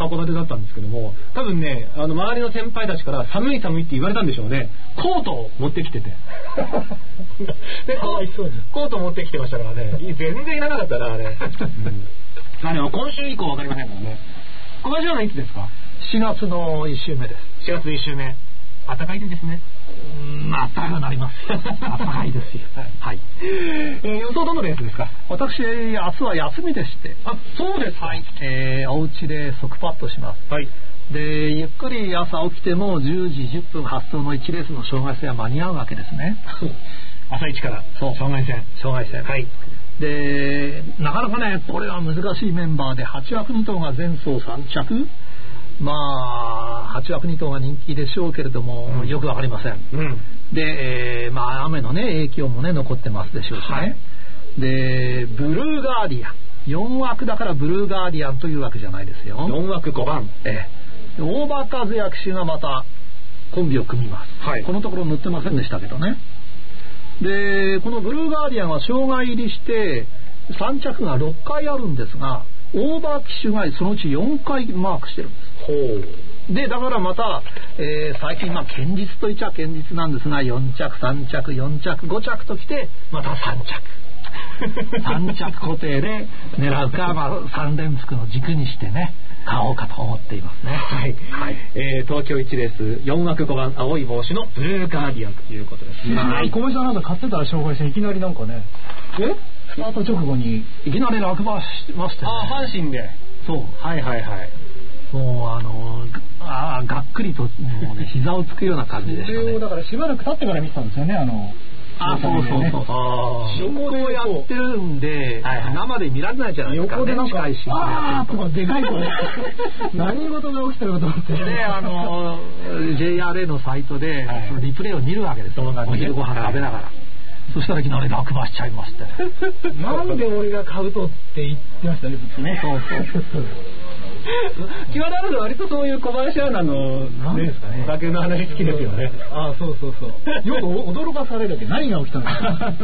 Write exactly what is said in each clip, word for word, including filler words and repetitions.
函館だったんですけども、多分ね、あの周りの先輩たちから寒い寒いって言われたんでしょうね。コートを持ってきててでコート持ってきてましたからね、全然いらなかったなあれ、うん、あでも今週以降わかりませんからね。小林さんはいつですか？ しがつのいっ週目です。 しがついっ週目、暖かいですね。 うん、まあ暖かくなります。暖かいですよ。はい、はい。 えー、予想どのレースですか？ 私明日は休みでして。 あ、そうですか。 はい。えー、お家で即パッとします。 はい。 で、ゆっくり朝起きてもじゅうじじゅっぷん発送のいちレースの障害戦は間に合うわけですね。 朝一から。そう。障害戦。 障害戦。 はい。 で、なかなかね、これは難しいメンバーではちわくにとうが前走さん着。まあはちわくにとうが人気でしょうけれども、うん、よくわかりません、うん、で、えー、まあ雨のね影響もね残ってますでしょうしね、はい、でブルーガーディアンよんわくだからブルーガーディアンというわけじゃないですよ。 よんわくごばん、 えー、大場和也騎手がまたコンビを組みます、はい、このところ塗ってませんでしたけどね。でこのブルーガーディアンは障害入りしてさん着がろっかいあるんですが、オーバー騎手がそのうちよんかいマークしてるんです。ほうでだからまた、えー、最近まあ堅実といっちゃ堅実なんですが、よん着さん着よん着ご着ときてまたさん着さん着固定で狙うか、まあ、さん連複の軸にしてね買おうかと思っていますね。 はい、はい。えー、東京いちレースよんわくごばん青い帽子のブルーガーディアンということですね。 はい。小林さんなんか買ってたら障害戦いきなりなんかね、 えスタート直後にいきなり落馬しまして、ね、 ああ阪神で、 そうはいはいはい、 もうあのあがっくりともう、ね、膝をつくような感じでしたね。 それをだからしばらく経ってから見てたんですよね、あのあそうそうそうそう横でやってるんで、はいはい、生で見られないじゃないですか、ね、 横でなんか近いしあーとかでかい声何事が起きてるかと思ってであの ジェイアールエー のサイトで、はい、そのリプレイを見るわけですよ、お昼ご飯食べながら、はい、そしたらいきなり落馬しちゃいましたなんで俺が買うとって言ってましたね、ねそうそう際立るのは割とそういう小林アナの何ですかね、 お酒の話好きですよね。 ああそうそうそうよく驚かされるけど何が起きたのかはい、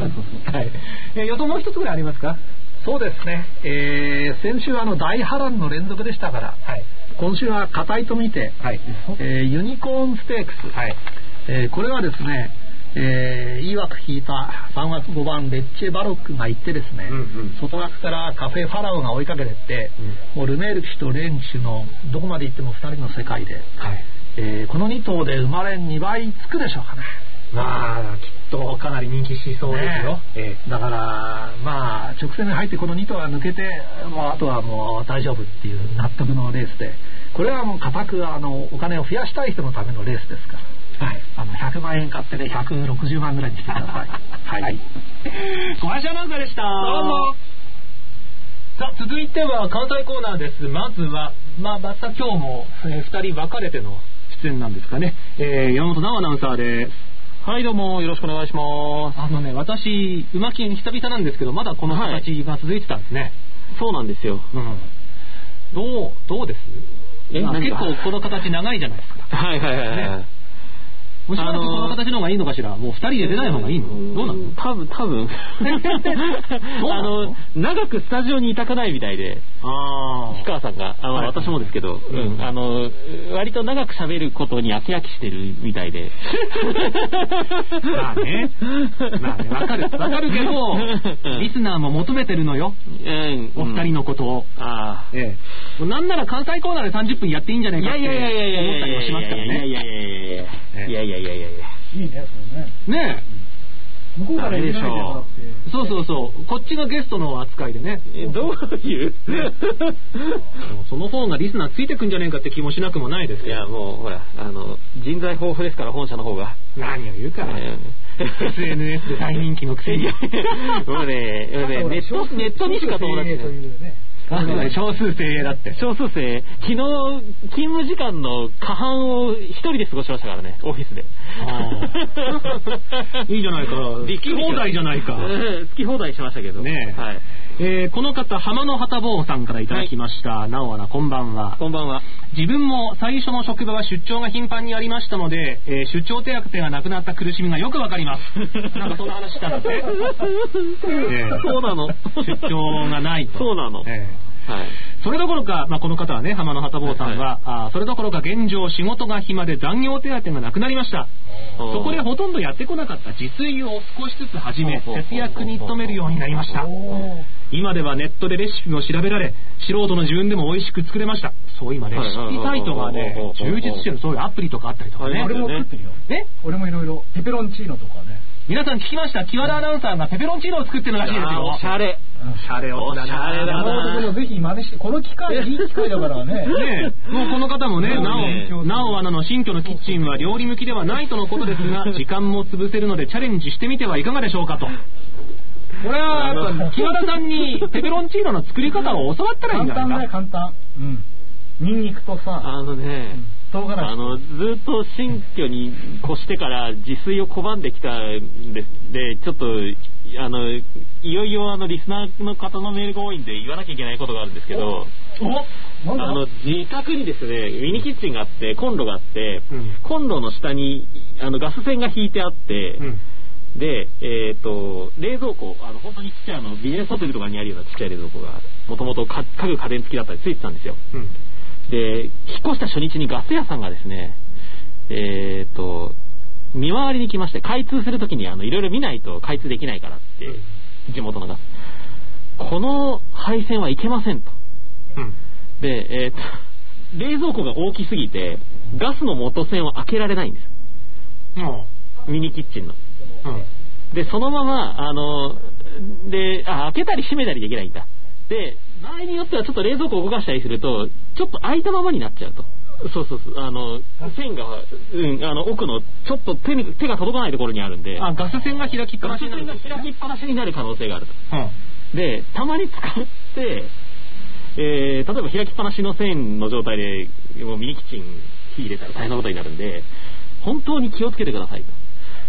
えー、予想もう一つぐらいありますか？ そうですね、えー、先週はあの大波乱の連続でしたから、はい、今週は硬いと見て、はい、えー、ユニコーンステークス、はい、えー、これはですね、えー、いい枠引いたさんわくごばんレッチェバロックが行ってですね、うんうん、外枠からカフェファラオが追いかけてって、うん、もうルメール騎手とレーン騎手のどこまで行ってもふたりの世界で、はい、えー、このに頭で生まれにばいつくでしょうかね。 まあきっとかなり人気しそうですよ、ね、 えー、だからまあ直線に入ってこのに頭が抜けて、まあ、あとはもう大丈夫っていう納得のレースで、これはもう固くあのお金を増やしたい人のためのレースですから、はい、あのひゃくまんえん買ってねひゃくろくじゅうまんぐらいにしてくださいはい、はい、 小林アナウンサーでした。どうも。さあ続いては関西コーナーです。まずはまあまた今日も、えー、ふたり分かれての出演なんですかね、えー、山本直アナウンサーです。はいどうもよろしくお願いします。あのね私馬券久々なんですけどまだこの形が続いてたんですね、はい、 そうなんですよ、 うん、どうどうです？え結構この形長いじゃないですか。 はいはいはいはい、ね、 もしかしてこの形の方がいいのかしら。もうふたりで出ない方がいいの？どうなの？ 多分多分あの長くスタジオにいたくないみたいで、あ氷川さんがあ、まあ、私もですけど、うん、あの割と長く喋ることに飽き飽きしてるみたいでまあねまあねわかるわかるけどリスナーも求めてるのよ、うん、お二人のことを、うん、あ、ええ、なんなら関西コーナーでさんじゅっぷんやっていいんじゃないかって思ったりもしますからね。 いやいやいやいやいやいやいやいやいやいやいいねそれね。 ねえ向こうからでしょう。そうそうそうこっちがゲストの扱いでね。 えどういうその方がリスナーついてくんじゃねえかって気もしなくもないですけど。 いやもうほらあの人材豊富ですから本社の方が。 何を言うか、えー、エスエヌエス で大人気のくせにもうねネットネットにしか友達ね少数精鋭だって少数精鋭昨日勤務時間の過半を一人で過ごしましたからねオフィスで。 あいいじゃないか好き放題じゃないか、 うん、好き放題しましたけどね、はいえー、この方浜の旗坊さんからいただきました、はい、なおあなこんばんは。 こんばんは。 自分も最初の職場は出張が頻繁にありましたので、えー、出張手当がなくなった苦しみがよくわかりますなんかそんな話したんだって、えー、 そうなの出張がないとそうなの、 えーはい、それどころか、まあ、この方はね、浜野旗坊さんは、はいはい、あそれどころか現状仕事が暇で残業手当がなくなりました。そこでほとんどやってこなかった自炊を少しずつ始め、節約に努めるようになりました。今ではネットでレシピも調べられ、素人の自分でも美味しく作れました。そう、今レシピサイトがね、充実してる、そういうアプリとかあったりとかね。 俺も作ってるよ。え俺もいろいろ、ペペロンチーノとかね。 皆さん聞きました？木和田アナウンサーがペペロンチーノを作ってるらしいですよ。 おしゃれ。 おしゃれおしゃれだな。 ぜひ真似して、この機会、いい機会だからね。ねもうこの方もね、なお、なおアナの新居のキッチンは料理向きではないとのことですが、時間も潰せるのでチャレンジしてみてはいかがでしょうかと。これはやっぱ木和田さんにペペロンチーノの作り方を教わったらいいんじゃないか。 簡単だよ、簡単。うん。ニンニクとさ、 あのね、 唐辛子。 あのずっと新居に越してから自炊を拒んできたんで、でちょっとあのいよいよあのリスナーの方のメールが多いんで言わなきゃいけないことがあるんですけど、あの自宅にですねミニキッチンがあってコンロがあって、うん、コンロの下にあのガス栓が引いてあって、うん、で、えー、と冷蔵庫、あの本当にちっちゃいあのビジネスホテルとかにあるようなちっちゃい冷蔵庫がもともと家具家電付きだったりついてたんですよ。うん、で引っ越した初日にガス屋さんがですね、えー、と見回りに来まして、開通するときにあのいろいろ見ないと開通できないからって地元のガス、この配線はいけませんと、うん、で、えー、と冷蔵庫が大きすぎてガスの元栓を開けられないんです、うん、ミニキッチンの、うん、でそのままあのであ開けたり閉めたりできないんだ。で場合によってはちょっと冷蔵庫を動かしたりするとちょっと開いたままになっちゃうと、そうそうそう、あの線が、うん、あの奥のちょっと手に手が届かないところにあるんで、 あガス栓が開きっぱなしになる、 ガス栓が開きっぱなしになる可能性があると、うん、でたまに使って、えー、例えば開きっぱなしの線の状態でもうミニキッチン火入れたら大変なことになるんで本当に気をつけてくださいと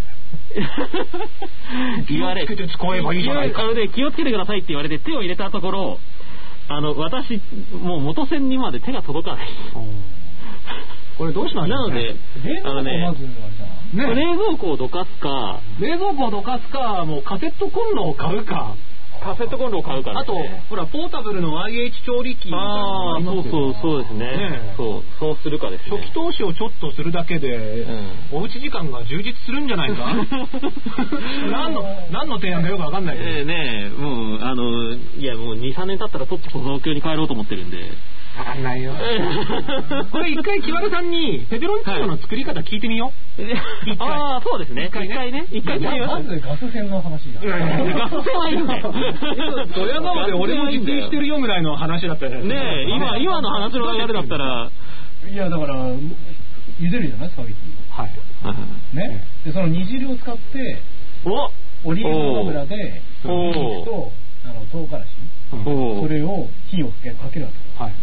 言われ、 気をつけて使えばいいじゃないか。 で気をつけてくださいって言われて手を入れたところ、あの私もう元栓にまで手が届かないこれどうしましょう、ね、 なので冷蔵庫まずあれじゃん、 ね、冷蔵庫をどかすか冷蔵庫をどかすか、もうカセットコンロを買うか、 カセットコンロを買うから、ね、 あとほらポータブルの アイエイチ 調理器みたいなのああそうそうそうですね、ね、そうそうするかですね。 初期投資をちょっとするだけで、うん、おうち時間が充実するんじゃないか何の何の提案かよくわかんないけど、 えー、ねもうあのいやもう にさんねん経ったらとっとと東京に帰ろうと思ってるんでわかんないよこれ一回木原さんにペペロンチーノの作り方聞いてみよう、はい、 ああそうですね、一回ね一回ねまずガス栓の話だガス栓はいいんだよそれはなので俺も実践してるよぐらいの話だったよね。 ねえ今今の話の流れだったらいやだから茹でるじゃないスパゲティ、はいね、でその煮汁を使ってオリーブ油でニンニクとあの唐辛子、それを火をかけるわけ、はい、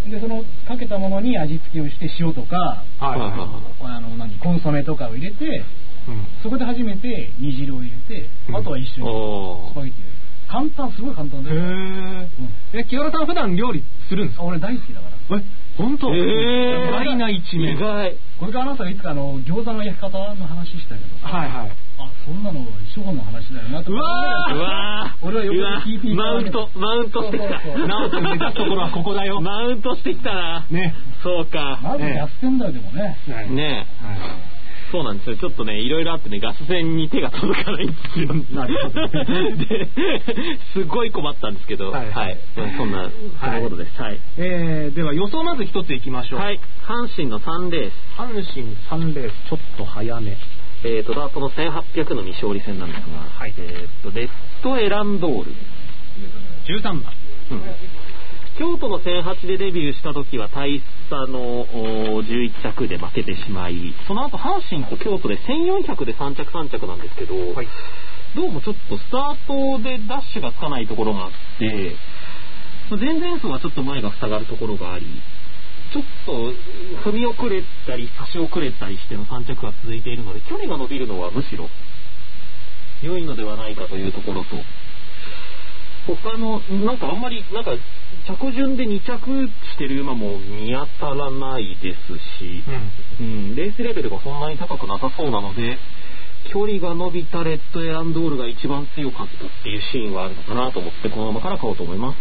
でそのかけたものに味付けをして塩とか、はい、あの何コンソメとかを入れて、うん、そこで初めて煮汁を入れて、うん、あとは一緒にスパゲティを簡単、すごい簡単だよ。へー、うん、え、木原さん普段料理するんですか？ 俺大好きだから。 え、本当？意外な一面。意外。 これからあなたがいつかあの餃子の焼き方の話したけど。はいはい。あ、そんなの初歩の話だよなと。 うわー、うわー。 俺はよく聞いていた。 マウント、マウントしてきた。 ナオ君目指すところはここだよ。 マウントしてきたな。 ね。 そうか。 まずやってんだよでもね。 ねえ。はい。そうなんですよ。ちょっとね、いろいろあってね、ガス栓に手が届かないんですよ。なるほど。で、すごい困ったんですけど、はい。はい、そんな、そのことです。はい。 えー、では予想まず一ついきましょう。 はい。阪神のさんレース。 阪神さんレース、ちょっと早め。 えーと、ダートのせんはっぴゃくの未勝利戦なんですが、はい。えーと、レッドエランドール。 じゅうさんばん。うん。 京都のせんはちでデビューした時は大差のじゅういっ着で負けてしまい、その後阪神と京都でせんよんひゃくでさん着さん着なんですけど、はい、どうもちょっとスタートでダッシュがつかないところがあって、前々走はちょっと前が塞がるところがあり、ちょっと踏み遅れたり差し遅れたりしてのさん着が続いているので、距離が伸びるのはむしろ良いのではないかというところと、他のなんかあんまりなんか着順でに着してる馬も見当たらないですし、うんうん、レースレベルがそんなに高くなさそうなので、距離が伸びたレッドエランドールが一番強かったっていうシーンはあるのかなと思って、このままから買おうと思います。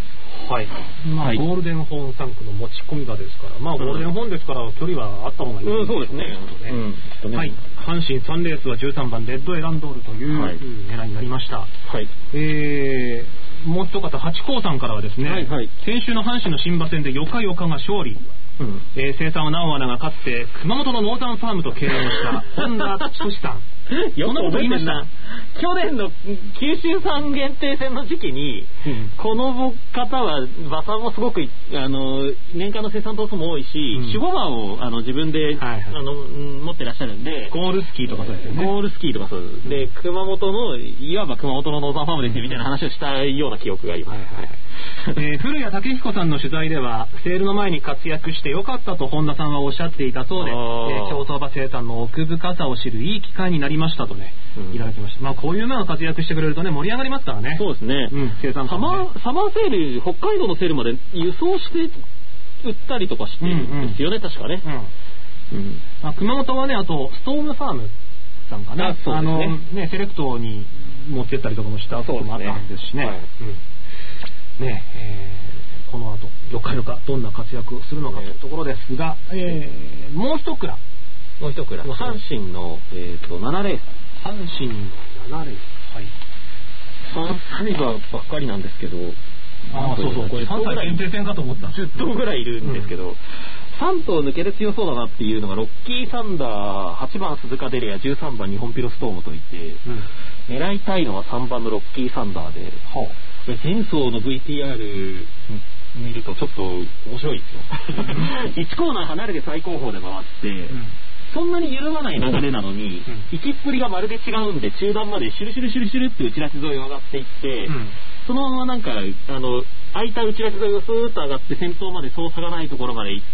はい。まあ、ゴールデンホーンさん区の持ち込み場ですから、まあ、ゴールデンホーンですから、距離はあった方がいいですね。 そうですね。 はい。阪神さんレースはじゅうさんばん、レッドエランドールという狙いになりました。はい。えー、もう一方、八甲さんからはですね、はいはい、先週の阪神の新馬戦でよかよかが勝利。うん、えー、生産は直アナがかつて熊本のノーザンファームと経営した本田仁さんよく覚えてんな。去年の九州産限定戦の時期に、うん、この方は馬産もすごくあの年間の生産頭数も多いし、うん、守護馬をあの自分で、はいはい、あの持ってらっしゃるんで、 ゴールスキーとかそうですよね。 ゴールスキーとかそうで、熊本のいわば熊本のノーザンファームですよみたいな話をしたような記憶があります。はいはいえー、古谷武彦さんの取材ではセールの前に活躍してよかったと本田さんはおっしゃっていたそうで、えー、競走馬生産の奥深さを知るいい機会になりましたとね、うん、いただきました。まあこういう馬が活躍してくれるとね盛り上がりますからね。 そうですね、うん、生産サマーサマーセール、北海道のセールまで輸送して売ったりとかしてるんですよね、うんうん、確かね、 うんうんまあ、熊本はね、あとストームファームさんかな、あ、そうですね、あのねセレクトに持ってったりとかもしたこともあったんですしね。はいうんねえー、この後よかよかどんな活躍をするのかというところですが、えー、もう一蔵もう一蔵阪神の、えー、とななレース阪神のななレースはいさん馬ばっかりなんですけど、 ああそうそうこれさんさい限定戦かと思ったじゅっ頭ぐらいいるんですけど、うん、さん頭抜けで強そうだなっていうのがロッキーサンダー、はちばん鈴鹿デレア、じゅうさんばん日本ピロストームといって、うん、狙いたいのはさんばんのロッキーサンダーで、はあ前走の ブイティーアール 見るとちょっと面白いですよいちコーナー離れて最高峰で回って、うん、そんなに緩まない流れなのに、うん、行きっぷりがまるで違うんで中段までシュルシュルシュルシュルって内ラチ沿いを上がっていって、うん、そのままなんかあの空いた内ラチ沿いをスーッと上がって先頭までそう差がないところまで行って、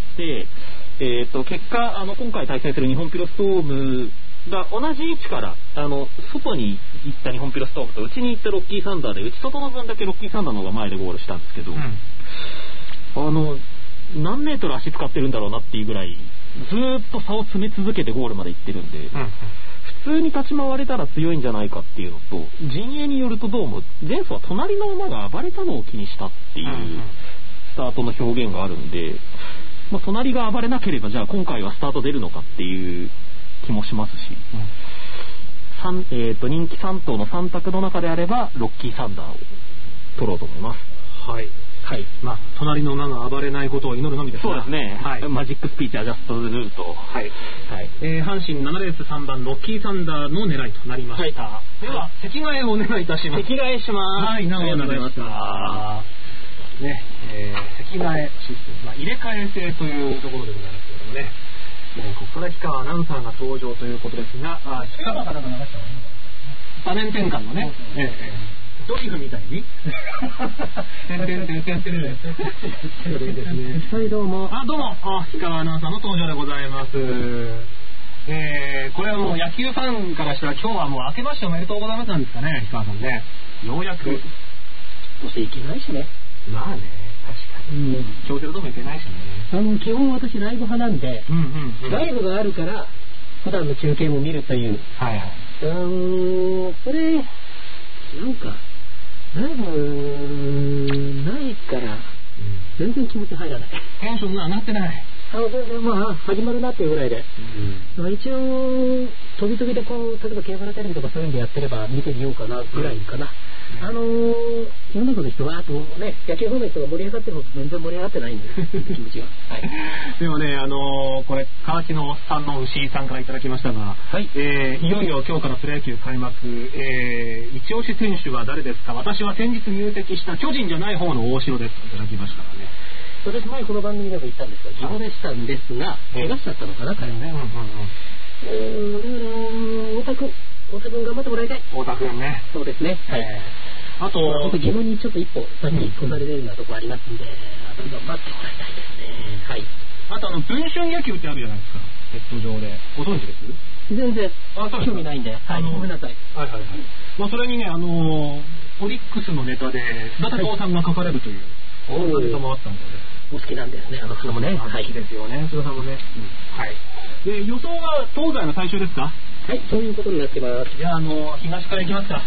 えー、と結果あの今回対戦する日本ピロストームが同じ位置からあの外に行った日本ピロストームと内に行ったロッキーサンダーで内外の分だけロッキーサンダーの方が前でゴールしたんですけど、うん、あの何メートル足使ってるんだろうなっていうぐらいずーっと差を詰め続けてゴールまで行ってるんで、うん、普通に立ち回れたら強いんじゃないかっていうのと陣営によるとどうも前走は隣の馬が暴れたのを気にしたっていうスタートの表現があるんで、まあ、隣が暴れなければじゃあ今回はスタート出るのかっていう気もしますし、うんえー、と人気さん頭のさん択の中であればロッキーサンダーを取ろうと思います。 はい、はいまあ、隣の馬が暴れないことを祈るのみですが、 そうですね、はい、マジックスピーチアジャストルート、はいはいえー、阪神ななレースさんばんロッキーサンダーの狙いとなりました、はい、では、はい、席替えをお願いいたします。 席替えします。 はい、長尾でございましたねえー、席替えシステム、まあ、入れ替え制というところでございますけれどもね、えー、ここから氷川アナウンサーが登場ということですが、あ氷川から流した方がいいのかな、場面転換のね、ええドリフみたいにてんてんてんてんてんですね。はいどうも。あどうもあ氷川アナウンサーの登場でございます。えー、これはもう野球ファンからしたら今日はもう明けましておめでとうございますなんですかね、氷川さんね。ようやくそしていけないしね。 まあね確かに。京セラともいけないしね。 あの基本私ライブ派なんで、うんうんうん、ライブがあるから普段の中継も見るという。はいはい。うーんそれなんか。ライブないから全然気持ち入らない。 テンションが上がってない。 あの全然まあ始まるなっていうぐらいで、うんまあ、一応飛び飛びでこう例えば競馬のテレビとかそういうんでやってれば見てみようかなぐらいかな、うん、あのー、世の中の人はあとね野球ファンの人が盛り上がってるほど全然盛り上がってないんです気持ちは、はい、 でもねあのー、これ川木のさんの牛井さんからいただきましたが、はいえー、いよいよ今日からプロ野球開幕、えー、一押し選手は誰ですか。私は先日入籍した巨人じゃない方の大城ですといただきましたからね。 私前この番組でも言ったんですが自分でしたんですが怪我しちゃったのかな彼ね。うんうんうん。だから太田君太田君頑張ってもらいたい。 太田君ね。 そうですね。はい。あと本当自分にちょっと一歩先に越されるようなところありますんで、あと頑張ってもらいたいですね。はい。 あとあの文春野球ってあるじゃないですか。ネット上でご存知です？ 全然興味ないんで。はい。ごめんなさい。 はいはいはい。まあそれにねあのオリックスのネタで須田孝さんが書かれるという。そんなネタもあったので。 お好きなんですね、あの人もね。 好きですよね、須田さんもね。はい。で、予想は東西の最終ですか？ はい、そういうことになってます。 じゃあ、あの、東から行きますか。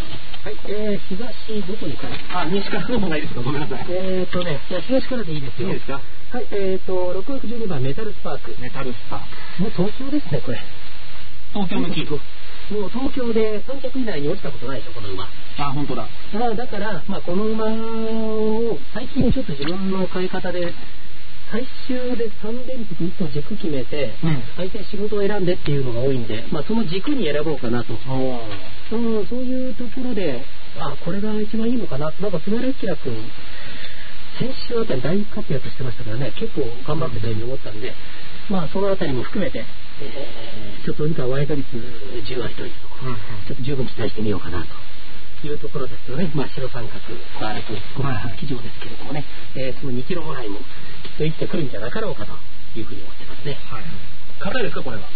はい、えー、東どこに行かない？ あ、西からの方がいいですか？ごめんなさい。 えーとね、じゃあ東からでいいですよ。 いいですか？ はい、えーと、ろくばくじゅうにばんメタルスパーク。 メタルスパーク。 もう東京ですね、これ。 東京向き。 もう東京でさん着以内に落ちたことないでしょ、この馬。 あ、本当だ。 まあだから、まあこの馬を最近ちょっと自分の飼い方で、最終でさんれんぴくいっと軸決めて、うん、相手仕事を選んでっていうのが多いんで、まあその軸に選ぼうかなと。うん、そういうところで、あ、これが一番いいのかな。なんか菅原明君、先週あたり大活躍してましたからね、結構頑張ってたように思ったんで、まあそのあたりも含めて、えー、ちょっと以下ワイド率じゅうわりというところ、うんうん、ちょっと十分期待してみようかなというところですよね。まあ白三角バーレクごまん騎乗ですけれどもね、えー、そのにキロぐらいもきっと生きてくるんじゃなかろうかというふうに思ってますね。はい。 硬いですかこれは？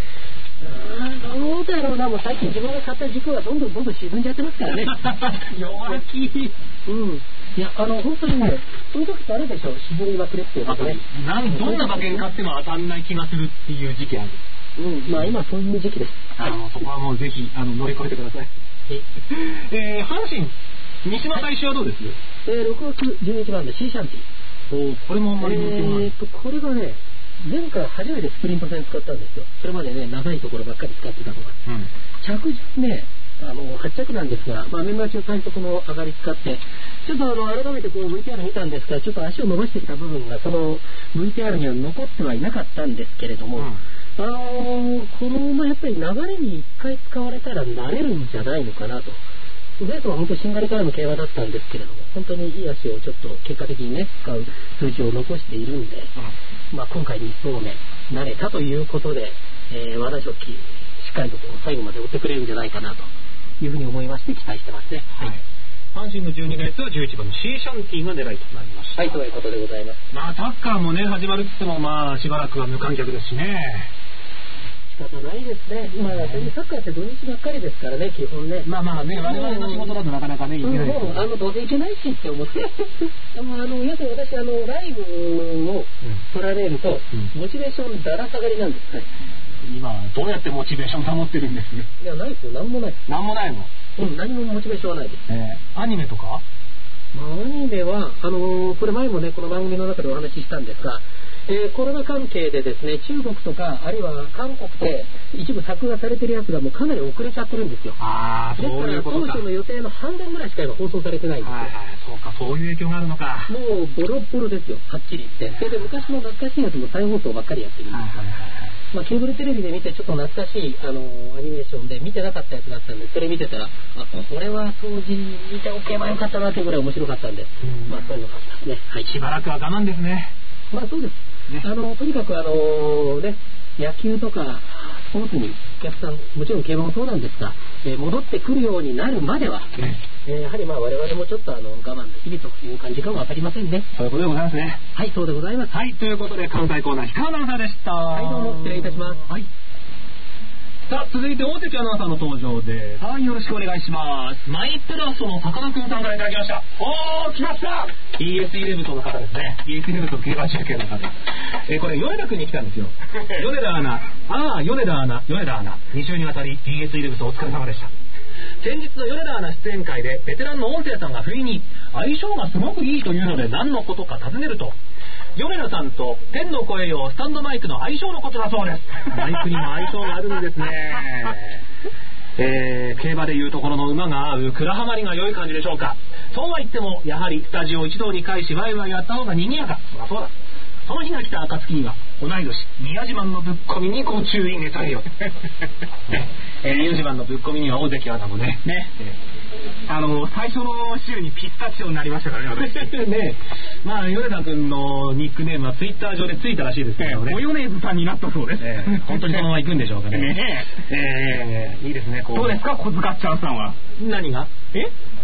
どうだろうな、もうさっき自分が買った軸がどんどんどんどん沈んじゃってますからね。 弱気。 うん。いや、あの、本当にね、そういう時ってあるでしょ、沈みまくれっていうことね。 なんどんな馬券買っても当たんない気がするっていう時期ある。 うん、まあ今そういう時期です。 あの、そこはもうぜひ、あの、乗り越えてください。えー、阪神、三島最終はどうです？ えー、ろくがつじゅうににちばんでシーシャンティ。 おこれもあんまり人気ない。 えーと、これがね、前回初めてスプリント戦使ったんですよ。それまでね、長いところばっかり使ってたのが。うん、着順ね、あの、はっ着なんですが、まあ、メンバー中最速の上がり使って、ちょっとあの、改めてこう ブイティーアール 見たんですが、ちょっと足を伸ばしてきた部分が、その ブイティーアール には残ってはいなかったんですけれども、うん、あのー、このままやっぱり流れに一回使われたら慣れるんじゃないのかなと。ベートは本当しんがりからの競馬だったんですけれども、本当にいい足をちょっと結果的にね、使う数字を残しているんで、うん、まあ今回に走目、慣れたということで、えー、和田ジョッキー、しっかりとこう最後まで追ってくれるんじゃないかなというふうに思いまして期待してますね。はい。 阪神のじゅうにかげつはじゅういちばんのシーシャンティが狙いとなりました。 はい、ということでございます。 まあサッカーもね、始まるって言っても、まあしばらくは無観客ですしね。 仕方ないですね。まあ、それにサッカーって土日ばっかりですからね、基本ね。 まあまあね、我々の仕事だとなかなかね、いけないです、ね。 あの、どうせいけないしって思って。でも、あの、要するに私、あの、ライブを取られると、うん、モチベーションだら下がりなんです。はい、 今、どうやってモチベーション保ってるんです？ いや、ないですよ。なんもない。 なんもないの？ うん、何もモチベーションはないです。 えー、アニメとか？ まあ、アニメは、あのー、これ前もね、この番組の中でお話ししたんですが、えー、コロナ関係でですね、中国とか、あるいは韓国で一部作画されてるやつがもうかなり遅れちゃってるんですよ。 ああ、そういうことか。 ですから、当初の予定の半分ぐらいしか今放送されてないんですよ。 はいはい、そうか、そういう影響があるのか。 もう、ボロボロですよ、はっきり言って。それで昔の懐かしいやつも再放送ばっかりやってるんですよ。はいはいはい。まあ、ケーブルテレビで見てちょっと懐かしい、あのー、アニメーションで見てなかったやつだったんで、それ見てたら、あ、これは当時見ておけばよかったなというぐらい面白かったんで、まあそういうのがありますね。はい。 しばらくは我慢ですね。 まあそうです。ね、あのとにかくあのー、ね、野球とかスポーツにお客さん、もちろん競馬もそうなんですが、えー、戻ってくるようになるまでは、ね、えー、やはりまあ我々もちょっとあの我慢の日々という感じかもわかりませんね。 そういうことでございますね。 はい、そうでございます。 はい、ということで関西コーナー氷川アナウンサーでした。 はい、どうも失礼いたします。 はい。さあ、続いて大関アナウンサーの登場です。はい、よろしくお願いします。マイプラスのさかなクンさんからいただきました。おー、来ました イーエスイレブン の方ですね。イーエスイレブン と競馬中継の方。えー、これ、米田君に来たんですよ。米田アナ、ああ、米田アナ、米田アナ。に週にわたり イーエスイレブン お疲れ様でした。先日の米田アナ出演会で、ベテランの音声さんが不意に、相性がすごくいいというので何のことか尋ねると、米田さんと天の声よスタンドマイクの相性のことだそうです。マイクにも相性があるんですね。えー、競馬でいうところの馬が合う倉ハマりが良い感じでしょうか。そうは言ってもやはりスタジオ一堂に会しワイワイやった方が賑やか。そりゃそうだ。その日が来た暁には同い年宮島のぶっ込みにご注意ねされよ。ね、えー、宮島のぶっ込みには大関アナもね。ね。えー、あの最初の週にピスタチオになりましたからね。私ね。まあ米田君のニックネームはツイッター上でついたらしいですけどね。お米津さんになったそうです。えー、本当にそのまま行くんでしょうかね。ねえー、いいですね。こう。どうですか小塚っちゃんさんは。何が？え？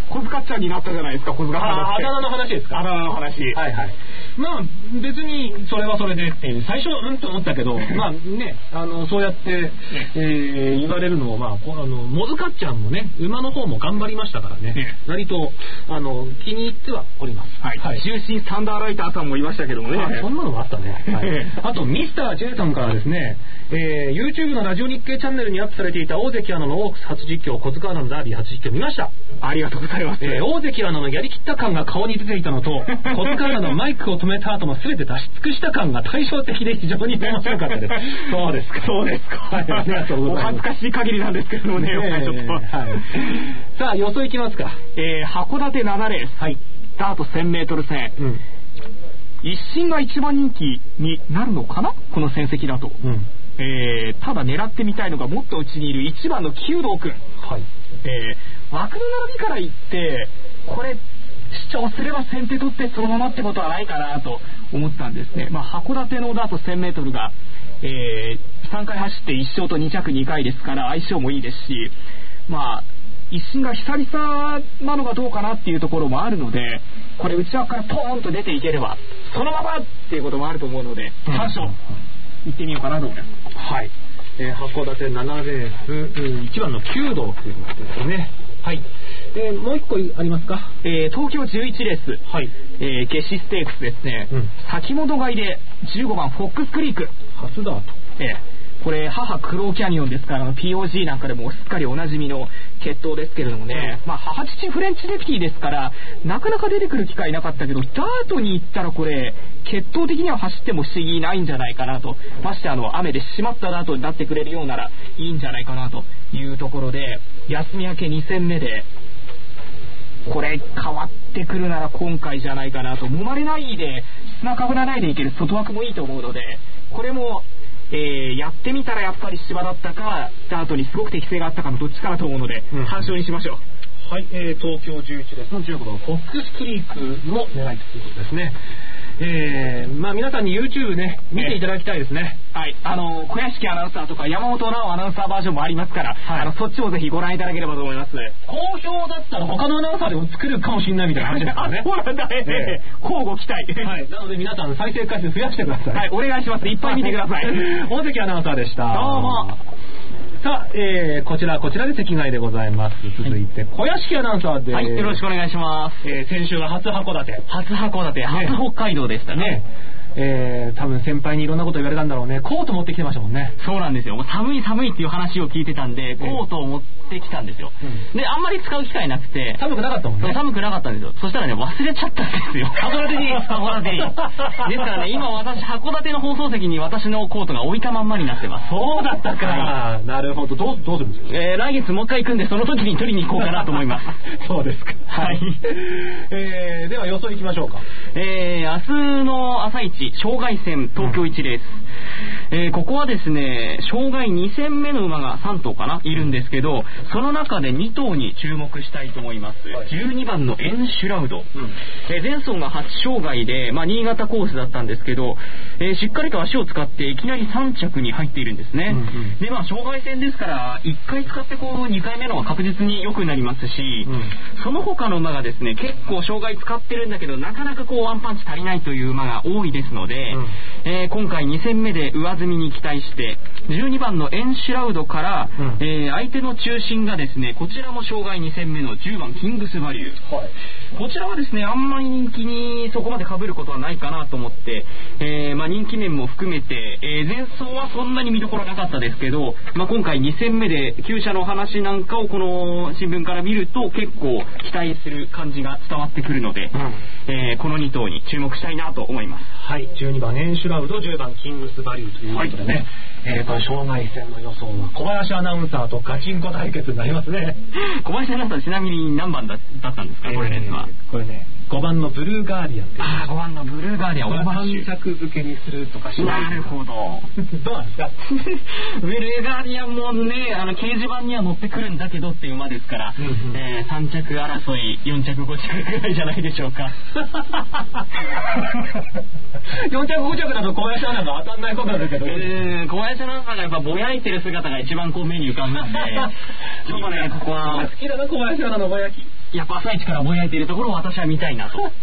小塚ちゃんになったじゃないですか、小塚さん。 あだ名の話ですか。 あだ名の話。 はいはい。まあ別にそれはそれでって最初うんと思ったけどまあねあのそうやって、えー、言われるのをまあこあのもずかっちゃんもね馬の方も頑張りましたからね、ね割とあの気に入ってはおります。 はい。はい、重心サンダーライターさんもいましたけどもね。 そんなのもあったね。はい、あとミスター J さんからですね、えー、YouTube のラジオ日経チャンネルにアップされていた大関アナのオークス初実況、小塚アナのダービー初実況見ました。 ありがとうございます。 えー、大関アナのやりきった感が顔に出ていたのと小塚アナのマイクを止めた後の全て出し尽くした感が対照的で非常に面白かったです。そうですか。 そうですか。はい、ありがとうございます。お恥ずかしい限りなんですけどもね。えー、ちょっと、はい、 さあ予想いきますか。 えー、函館ななレース。はい。ダートせんメートル戦。うん。一心が一番人気になるのかなこの戦績だと。うん。えー、ただ狙ってみたいのがもっと内にいるいちばんの弓道くん。はい。えー、枠の並びから言ってこれ主張すれば先手取ってそのままってことはないかなと思ったんですね。まあ、函館のダートせんメートルが、えー、さんかい走っていっ勝とに着にかいですから相性もいいですし、まあ一心が久々なのがどうかなっていうところもあるので、これ内側からポーンと出ていければそのままっていうこともあると思うのでさん勝いってみようかなと思います。 はい。えー、函館ななレース、うん、いちばんの弓道ということですね。はい。えー、もう一個ありますか。 えー、東京じゅういちレース、はい。えー、夏至ステークスですね。うん、先物買いでじゅうごばんフォックスクリーク。 初ダート。 えーこれ母クローキャニオンですから ピーオージー なんかでもすっかりおなじみの血統ですけれどもね、まあ母父フレンチデプティですからなかなか出てくる機会なかったけどダートに行ったらこれ血統的には走っても不思議ないんじゃないかなと、ましてあの雨で締まったダートになってくれるようならいいんじゃないかなというところで、休み明けに戦目でこれ変わってくるなら今回じゃないかなと。揉まれないで砂かぶらないでいける外枠もいいと思うので、これもえー、やってみたらやっぱり芝だったかダートにすごく適性があったかのどっちかだと思うので、うん、半勝にしましょう。はい、えー、東京じゅういちレースのじゅうごばんフォックスクリークの狙いということですね。えー、まあ皆さんに YouTube ね見ていただきたいですね。 えー、はい、あの小屋敷アナウンサーとか山本直アナウンサーバージョンもありますから、はい、あのそっちもぜひご覧いただければと思います。 好評だったら他のアナウンサーでも作るかもしれないみたいな話ですからね。 そうなんだね。えー、交互期待。 はい、なので皆さん再生回数増やしてください。 はい、お願いします。いっぱい見てください。 大関アナウンサーでした。 どうも。 さあ、えー、こちらこちらで席替えでございます。続いて、はい、小屋敷アナウンサーです。 はい、よろしくお願いします。 えー、先週が初函館、 初函館、ね、初北海道でしたね。 えー、多分先輩にいろんなこと言われたんだろうね。コート持ってきてましたもんね。 そうなんですよ。もう寒い寒いっていう話を聞いてたんで、コートを持ってきたんですよ。うん、で、あんまり使う機会なくて。 寒くなかったもんね。 寒くなかったんですよ。そしたらね、忘れちゃったんですよ。 函館に函館に。ですからね、今私、函館の放送席に私のコートが置いたまんまになってます。 そうだったか。はい、なるほど。どう、どうするんですか。 えー、来月もう一回行くんで、その時に取りに行こうかなと思います。 そうですか。 はい。 えー、では予想行きましょうか。 えー、明日の朝一、障害戦、東京いちレース、うん、えー、ここはですね障害に戦目の馬がさん頭かないるんですけど、その中でに頭に注目したいと思います。はい、じゅうにばんのエンシュラウド、うん、えー、前走が初障害で、まあ、新潟コースだったんですけど、えー、しっかりと足を使っていきなりさん着に入っているんですね。うんうん、でまあ障害戦ですからいっかい使ってこうにかいめのは確実に良くなりますし、うん、その他の馬がですね結構障害使ってるんだけどなかなかこうワンパンチ足りないという馬が多いですので、うん、えー、今回に戦目で上積みに期待してじゅうにばんのエンシュラウドから、うん、えー、相手の中心がですねこちらも障害に戦目のじゅうばんキングスバリュー、はい、こちらはですねあんまり人気にそこまで被ることはないかなと思って、えーまあ、人気面も含めて、えー、前走はそんなに見どころなかったですけど、まあ、今回に戦目で厩舎の話なんかをこの新聞から見ると結構期待する感じが伝わってくるので、うん、えー、このに頭に注目したいなと思います。 はい、じゅうにばんエンシュラウド、じゅうばんキングスバリューということでね、はい、えー、これ障害戦の予想は小林アナウンサーとガチンコ対決になりますね。 小林アナウンサーちなみに何番だったんですか、これですは。 これねごばんのブルーガーディアン。 ああ、ごばんのブルーガーディアン、オーバーシュさん着付けにするとかしない。 なるほど。 どうなんですか。 ブルーガーディアンもね、あの掲示板には乗ってくるんだけどっていう馬ですから、うんうん、えー、さん着争い、よん着ご着ぐらいじゃないでしょうか。 よん着ご着だと小林アナが当たんないことだけど、 えー、小林アナウンサーがやっぱぼやいてる姿が一番こう目に浮かぶんで、ちょっとね、ここは好きだな小林アナのぼやき。 やっぱ朝一からぼやいているところを私は見たいなと。はい。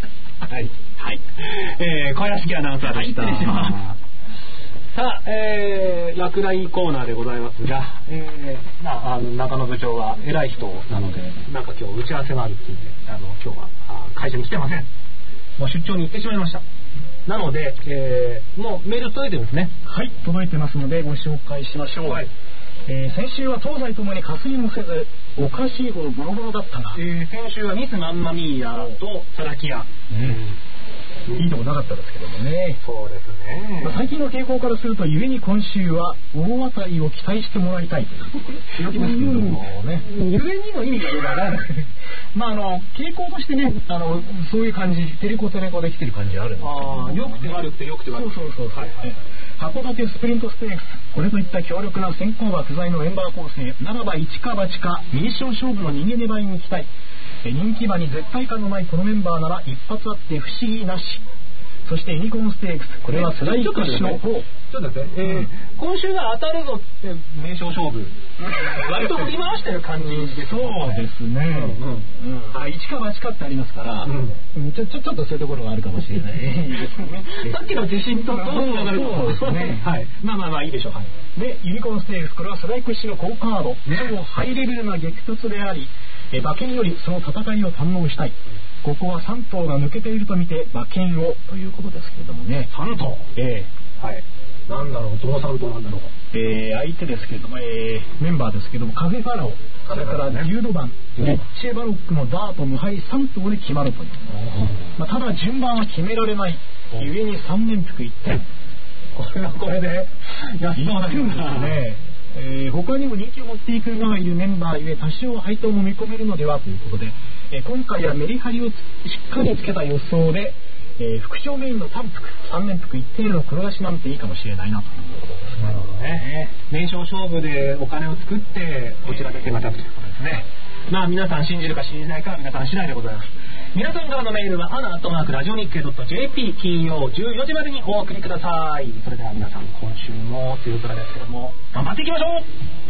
はい。えー、小屋敷アナウンサーでした。 はい、失礼します。 さあ、えー、落雷コーナーでございますが、えー、まあ、あの中野部長は偉い人なので、なんか今日打ち合わせがあるって言って、あの今日は会社に来てません。もう出張に行ってしまいました。なので、えー、もうメール届いてるんですね。 はい、届いてますのでご紹介しましょう。はい、えー、先週は東西ともに霞もせず、おかしいほどボロボロだったが、 えー、先週はミスマンマミーヤとサラキヤ。 うん、いいとこなかったですけどもね。 そうですね。 まあ、最近の傾向からすると、ゆえに今週は大当たりを期待してもらいたいと強気ですけれどもね。ゆえにの意味がよくわからない。まああの傾向としてね、あのそういう感じ、テレコテレコできてる感じあるんですけど、 あ、よくて悪くてよくて悪くて。 そうそうそう、はいはい、函館スプリントステークス、これといった強力な先行馬不在のメンバー構成ならば、一か八かミニション勝負の逃げ粘りに期待。人気馬に絶対感のないこのメンバーなら一発あって不思議なし。そしてユニコーンステークス、これはスライクッシュの方。 ちょっと待って、えーうん、今週が当たるぞって名称勝負、割と振り回してる感じで。 そうですね、うんうん、あ、一か八かってありますから、うん、ちょちょちょっとそういうところがあるかもしれないさっきの自信とどうつながるかもですね。はい、まあまあまあいいでしょう。はい、 でユニコーンステークス、これはスライクッシュの好カード、ね、超ハイレベルな激突であり、え馬券よりその戦いを堪能したい。ここはさん頭が抜けていると見て馬券をということですけれどもね。 さん頭、 えー、はい、なんだろう、どのさん頭なんだろう。 えー、相手ですけれども、えー、メンバーですけれども、カフェファラオ、それからデュードバン、レッチェバロックのダート無敗さん頭で決まるという、まあ、ただ順番は決められない、ゆえにさん連複いってん、 これはこれで安そうなんですね。えー、他にも人気を持っていく馬がいるメンバーゆえ多少配当も見込めるのではということで、えー、今回はメリハリをしっかりつけた予想で、えー、副賞メインのさん複さん連複一定の黒出しなんていいかもしれないなと。 なるほどね。名称勝負でお金を作ってこちらで手が立つということですね。まあ皆さん信じるか信じないかは皆さん次第でございます。皆さんからのメールはアナアットマークラジオ日経 .jp 金曜じゅうよじまでにお送りください。それでは皆さん、今週も梅雨空ですけども頑張っていきましょう。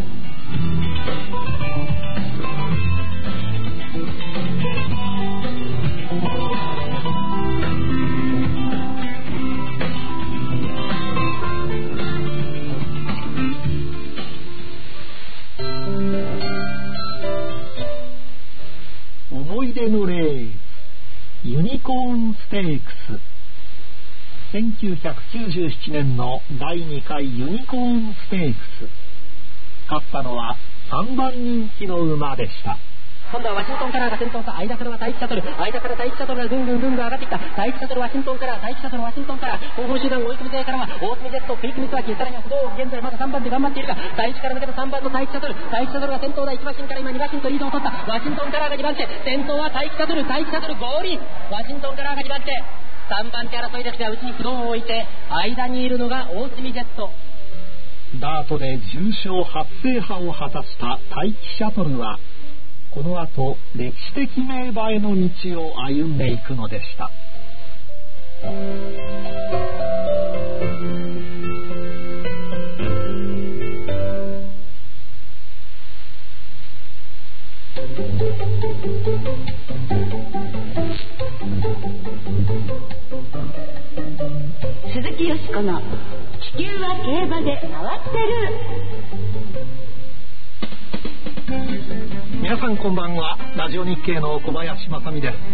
思い出のレースユニコーンステークス、せんきゅうひゃくきゅうじゅうななねんのだいにかいユニコーンステークス、勝ったのはさんばん人気の馬でした。 今度はワシントンカラーが先頭か、間からは大気シャトル、間から大気シャトルがぐんぐんぐんぐん上がってきた。大気シャトルワシントンカラー、大気シャトルワシントンカラー、後方集団追い込み勢からは大隅ジェット、クイックミスワキ、さらには不動、現在まださんばんで頑張っているが、第一から抜けたさんばんの大気シャトル、大気シャトルが先頭だ。いち馬身から今に馬身とリードを取った。ワシントンカラーがにばん手、先頭は大気シャトル、大気シャトル合輪、ワシントンカラーがにばん手、さんばん手争いですが、内に不動を置いて間にいるのが大隅ジェット。 ダートで重賞初制覇を果たした大気シャトルはこの後歴史的名馬への道を歩んでいくのでした。 鈴木よしこの地球は競馬で回ってる。 皆さんこんばんは。ラジオ日経の小林正美です。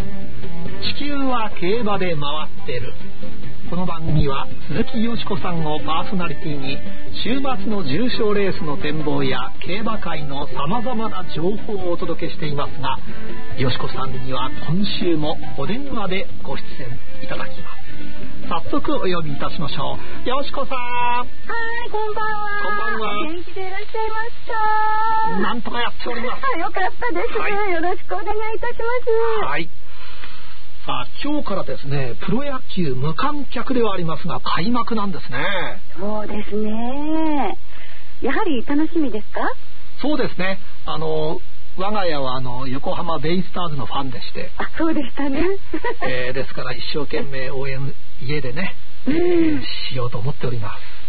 地球は競馬で回ってる。この番組は鈴木よしこさんをパーソナリティに週末の重賞レースの展望や競馬界のさまざまな情報をお届けしていますが、よしこさんには今週もお電話でご出演いただきます。早速お呼びいたしましょう。よしこさん。 はい、こんばんは。 こんばんは。 元気でいらっしゃいました。 なんとかやっております。 よかったです、はい、よろしくお願いいたします。 はい。さあ、今日からですね、プロ野球無観客ではありますが開幕なんですね。 そうですね。やはり楽しみですか？ そうですね。あの我が家はあの横浜ベイスターズのファンでして。 あ、そうでしたね。 えー、ですから一生懸命応援家でね、えー、しようと思っております。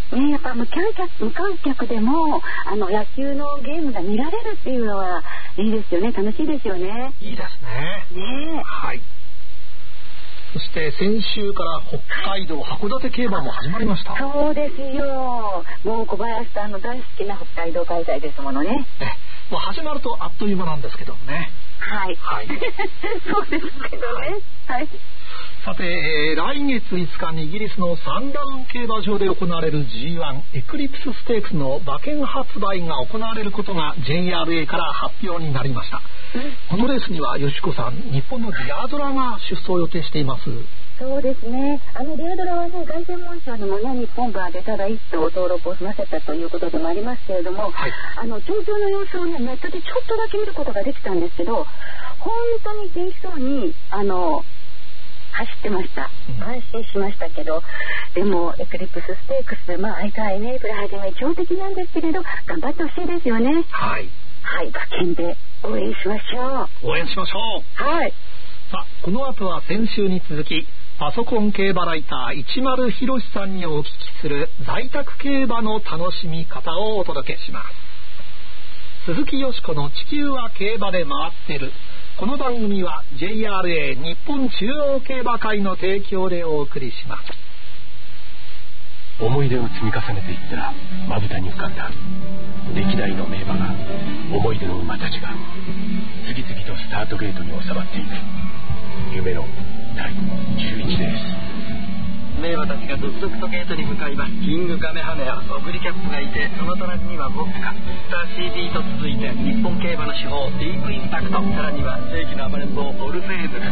ね、やっぱ無観客、無観客でもあの野球のゲームが見られるっていうのはいいですよね。楽しいですよね。 いいですね。 ね、 はい。そして先週から北海道函館競馬も始まりました。 そうですよ。もう小林さんの大好きな北海道開催ですものね。 えもう始まるとあっという間なんですけどもね。 はい。はい、そうですけどね。はい。 さて、えー、来月いつかにイギリスのサンダウン競馬場で行われる ジーワン エクリプスステークスの馬券発売が行われることが ジェイアールエー から発表になりました。このレースにはよしこさん、日本のディアドラが出走予定しています。 そうですね。あのディアドラはね、凱旋門賞にもね、日本馬でただ一頭登録を済ませたということでもありますけれども、はい、あの調教の様子をね、ネットでちょっとだけ見ることができたんですけど、本当に元気そうにあの走ってました。安心しましたけど、でもエクリプスステークス、まあ相変わらずエネーブルはじめ強敵なんですけれど、頑張ってほしいですよね。 はい。 はい、馬券で応援しましょう。 応援しましょう。 はい。 さあ、この後は先週に続き、パソコン競馬ライター一丸博さんにお聞きする在宅競馬の楽しみ方をお届けします。鈴木よしこの地球は競馬で回ってる。この番組は ジェイアールエー 日本中央競馬会の提供でお送りします。 思い出を積み重ねていったらまぶたに浮かんだ歴代の名馬が、思い出の馬たちが次々とスタートゲートに収まっていく夢のだいじゅういちレース。 名馬たちが続々とゲートに向かいます。キングカメハメハ、オグリキャップがいて、その隣にはボッカ、スター シーディー と続いて日本競馬の至宝ディープインパクト、さらには世紀の暴れん坊オルフェーズル。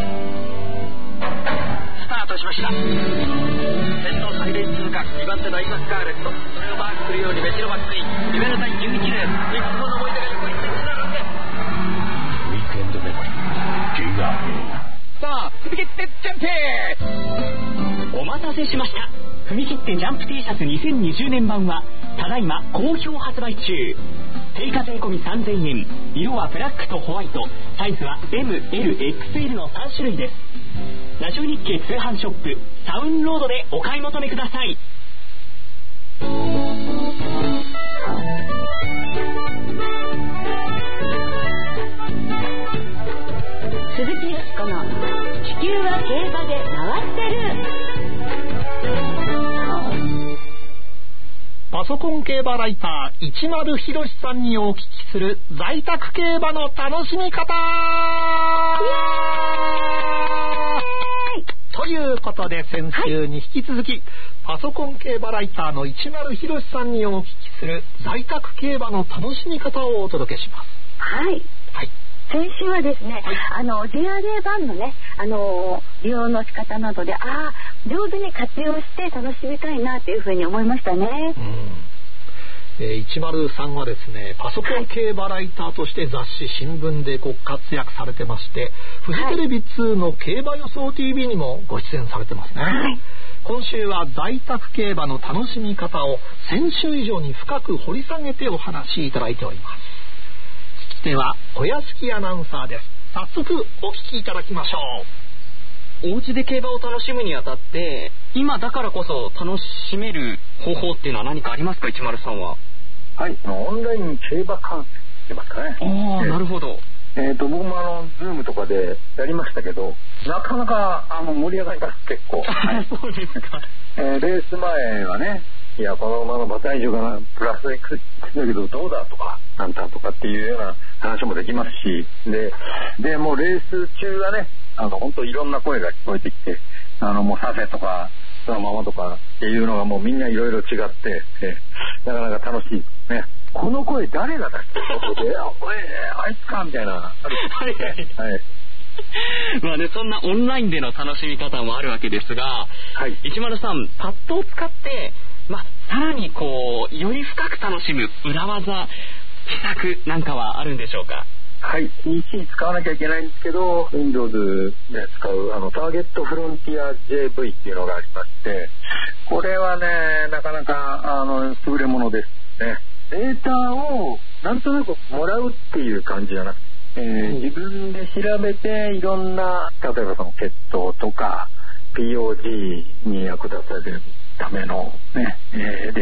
スタートしました。先頭サイレン通過、にばん手ダイナスカーレット、それをバークするようにベチロバックイン、夢の第じゅういちレース、日本の思い出が横一線につながって、 ウィークエンドメモリー ジェイアールエー。 さあ踏み切ってジャンプ。 お待たせしました。踏み切ってジャンプ T シャツにせんにじゅうねん版はただいま好評発売中。定価税込みさんぜんえん、色はブラックとホワイト、サイズは エムエルエックスエル のさん種類です。ラジオ日経通販ショップサウンロードでお買い求めください。 鈴木よしこの地球は競馬で回ってる。 パソコン競馬ライター一丸博さんにお聞きする在宅競馬の楽しみ方。ということで先週に引き続き、はい、パソコン競馬ライターの一丸博さんにお聞きする在宅競馬の楽しみ方をお届けします。 はい、はい、先週はですね、はい、あの ジェイアールエー 版のね、あの利用の仕方などで、ああ上手に活用して楽しみたいなというふうに思いましたね。 うん、えー、一丸さんはですね、パソコン競馬ライターとして雑誌新聞でご活躍されてまして、フジテレビツーの競馬予想 ティービー にもご出演されてますね。はい、今週は在宅競馬の楽しみ方を先週以上に深く掘り下げてお話しいただいております。聞き手は小屋敷アナウンサーです。早速お聞きいただきましょう。 お家で競馬を楽しむにあたって今だからこそ楽しめる方法っていうのは何かありますか、一丸さんは。 はい、オンライン競馬観戦ってますかね。 ああ、なるほど。 えーと僕もあのズームとかでやりましたけど、なかなかあの盛り上がります。結構、はい、 そうですか。 えー、レース前はね、いやこの馬の馬体重がプラスいくつだけどどうだとかなんだとかっていうような話もできますし、ででもうレース中はね、あの本当いろんな声が聞こえてきて、あのもうさせとかそのままとかっていうのがもうみんないろいろ違って、えー、なかなか楽しいですね。この声誰が出してるので、あ、これあいつかみたいなあるはいはい、はいまあね、そんなオンラインでの楽しみ方もあるわけですが、はい、一丸さん、パッドを使って、まあ、さらにこうより深く楽しむ裏技、秘策なんかはあるんでしょうか。 はい、ピーシー 使わなきゃいけないんですけど、 Windows で使うあのターゲットフロンティア ジェーブイ っていうのがありまして、これはねなかなかあの優れものですね。データをなんとなくもらうっていう感じじゃなくて、えー、自分で調べていろんな、例えばその血統とか ピーオージー に役立たせるための、ねえー、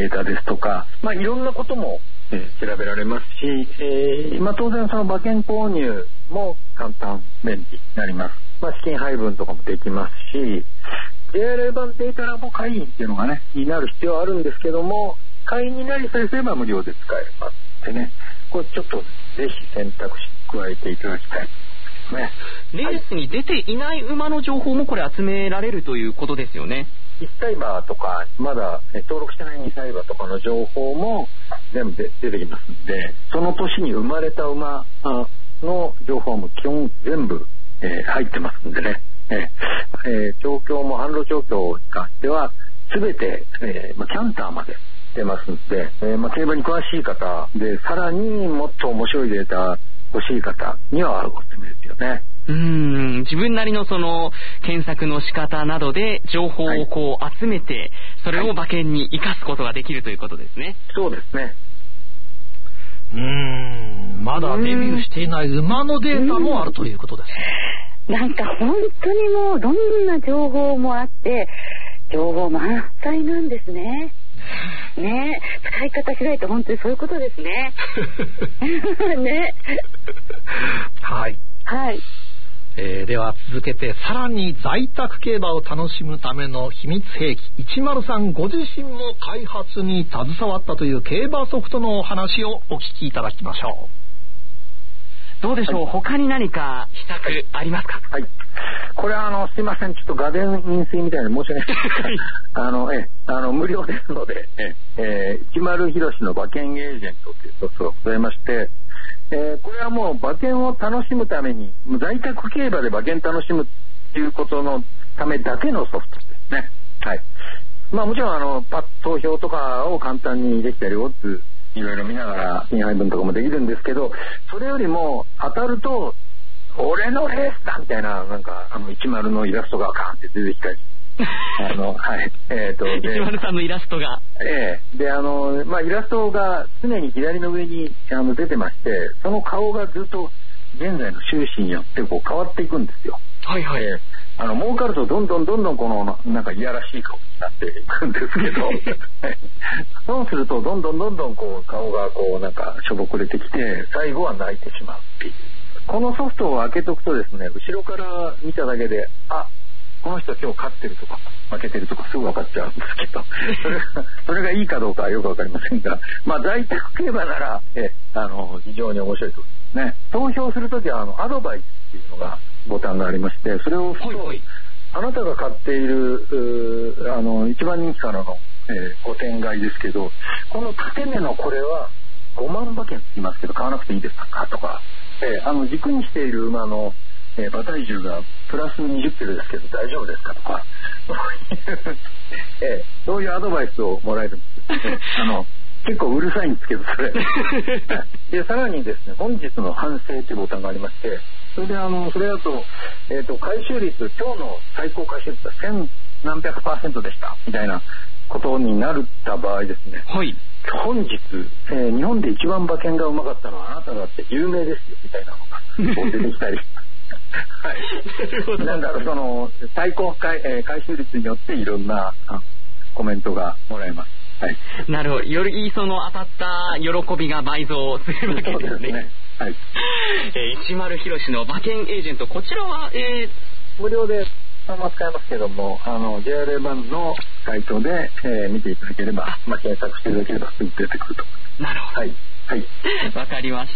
まあいろんなことも、えー、調べられますし、えーまあ、当然その馬券購入も簡単便利になります。まあ、資金配分とかもできますし、 ジェイアールエー 版データラボ会員っていうのがねになる必要はあるんですけども、会員になりさえすれば無料で使えますってね、これちょっとぜひ選択肢に加えていただきたいですね。 レースに出ていない馬の情報もこれ集められるということですよね。 いっさい馬とかまだ登録してないにさい馬とかの情報も全部で出てきますんで、その年に生まれた馬の情報も基本全部、えー、入ってますんでね、えー、調教も販路調教に関しては全て、えーまあ、キャンターまで出ますんで、えーまあ、競馬に詳しい方でさらにもっと面白いデータ欲しい方にはおすすめですよね。 うーん、自分なりのその検索の仕方などで情報をこう集めて、はい、それを馬券に生かすことができるということですね。 そうですね。 うーん、まだデビューしていない馬のデータもあるということです。 なんか本当にもうどんな情報もあって情報満載なんですね。ねえ、使い方次第って本当にそういうことですね。ね。 はいはい。 えー、では続けてさらに在宅競馬を楽しむための秘密兵器いちまるさんご自身も開発に携わったという競馬ソフトのお話をお聞きいただきましょう。 どうでしょう、はい、他に何か秘策ありますか？ はい、これはあのすいません、ちょっと画電飲水みたいな申し訳ないですあのえあの無料ですので、ええー、いちまるひろしの馬券エージェントというソフトがございまして、えー、これはもう馬券を楽しむために在宅競馬で馬券楽しむっていうことのためだけのソフトですね。はい。まあもちろんあのパッ投票とかを簡単にできたりオッズいろいろ見ながら金配分とかもできるんですけど、それよりも当たると俺のレースだみたいな、なんかあのいちまるのイラストがカーンって出てきたりあのはいえーといちまるさんのイラストがええー、であのまあイラストが常に左の上にあの出てまして、その顔がずっと現在の収支によってこう変わっていくんですよ。 はいはい、 えーあの儲かるとどんどんどんどんこのなんかいやらしい顔になっていくんですけどそうするとどんどんどんどんこう顔がこうなんかしょぼくれてきて最後は泣いてしまうっていう。このソフトを開けとくとですね、後ろから見ただけであこの人今日勝ってるとか負けてるとかすぐ分かっちゃうんですけどそれがそれがいいかどうかはよく分かりませんが、まあ在宅競馬ならえあの非常に面白いとですね。投票するときはあのアドバイスっていうのがボタンがありまして、それを押すと、はいはい、あなたが買っているあの一番人気からの、えー、ごてん買いですけど、この縦目のこれはごまん馬券つきますけど買わなくていいですかとか、えー、あの軸にしている馬の、えー、馬体重がプラスにじゅっキロですけど大丈夫ですかとかえー、そういうアドバイスをもらえるんですよあの結構うるさいんですけどそれでさらにですね、本日の反省というボタンがありまして、それであのそれだと、えーと回収率、今日の最高回収率は千何百パーセントでしたみたいなことになった場合ですね、 はい、 本日、えー、日本で一番馬券がうまかったのはあなただって有名ですよみたいなのが出てきたりはい、なんだろう、その最高回、えー、回収率によっていろんなコメントがもらえます。はい、 なるほど、よりその当たった喜びが倍増するわけですね。そうですね。はい。えー、いちまるひろしの馬券エージェント、こちらは、えー、無料で使えますけども、あの ジェイアールエー 版のサイトで、えー、見ていただければ、まあ、検索していただければすぐ出てくると。 なるほど。 はい。はい。 わかりました。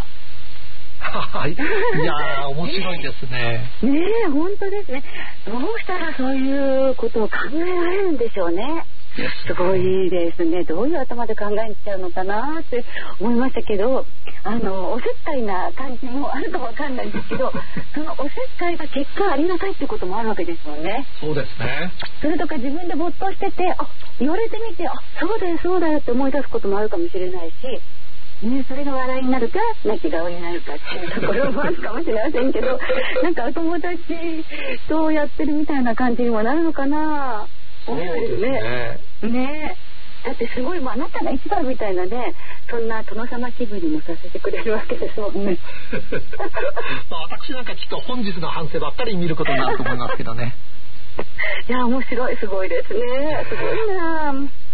はい。いやー、面白いですね。 ねえ、本当ですね。どうしたらそういうことを考えられるんでしょうね。すごいですね。どういう頭で考えちゃうのかなって思いましたけど、あのおせっかいな感じもあるかもわかんないんですけどそのおせっかいが結果ありがたいってこともあるわけですもんね。 そうですね。 それとか自分で没頭してて、あ言われてみて、あそうだよそうだよって思い出すこともあるかもしれないし、ね、それが笑いになるか泣き顔になるかっていうところもあるかもしれませんけどなんかお友達とやってるみたいな感じにもなるのかな。 そうですね。 ねえ、だってすごい、まあ、あなたが一番みたいなね、そんな殿様気分にもさせてくれるわけですもんねまあ私なんかきっと本日の反省ばっかり見ることになると思いますけどねいや面白い、すごいですね、すごいな。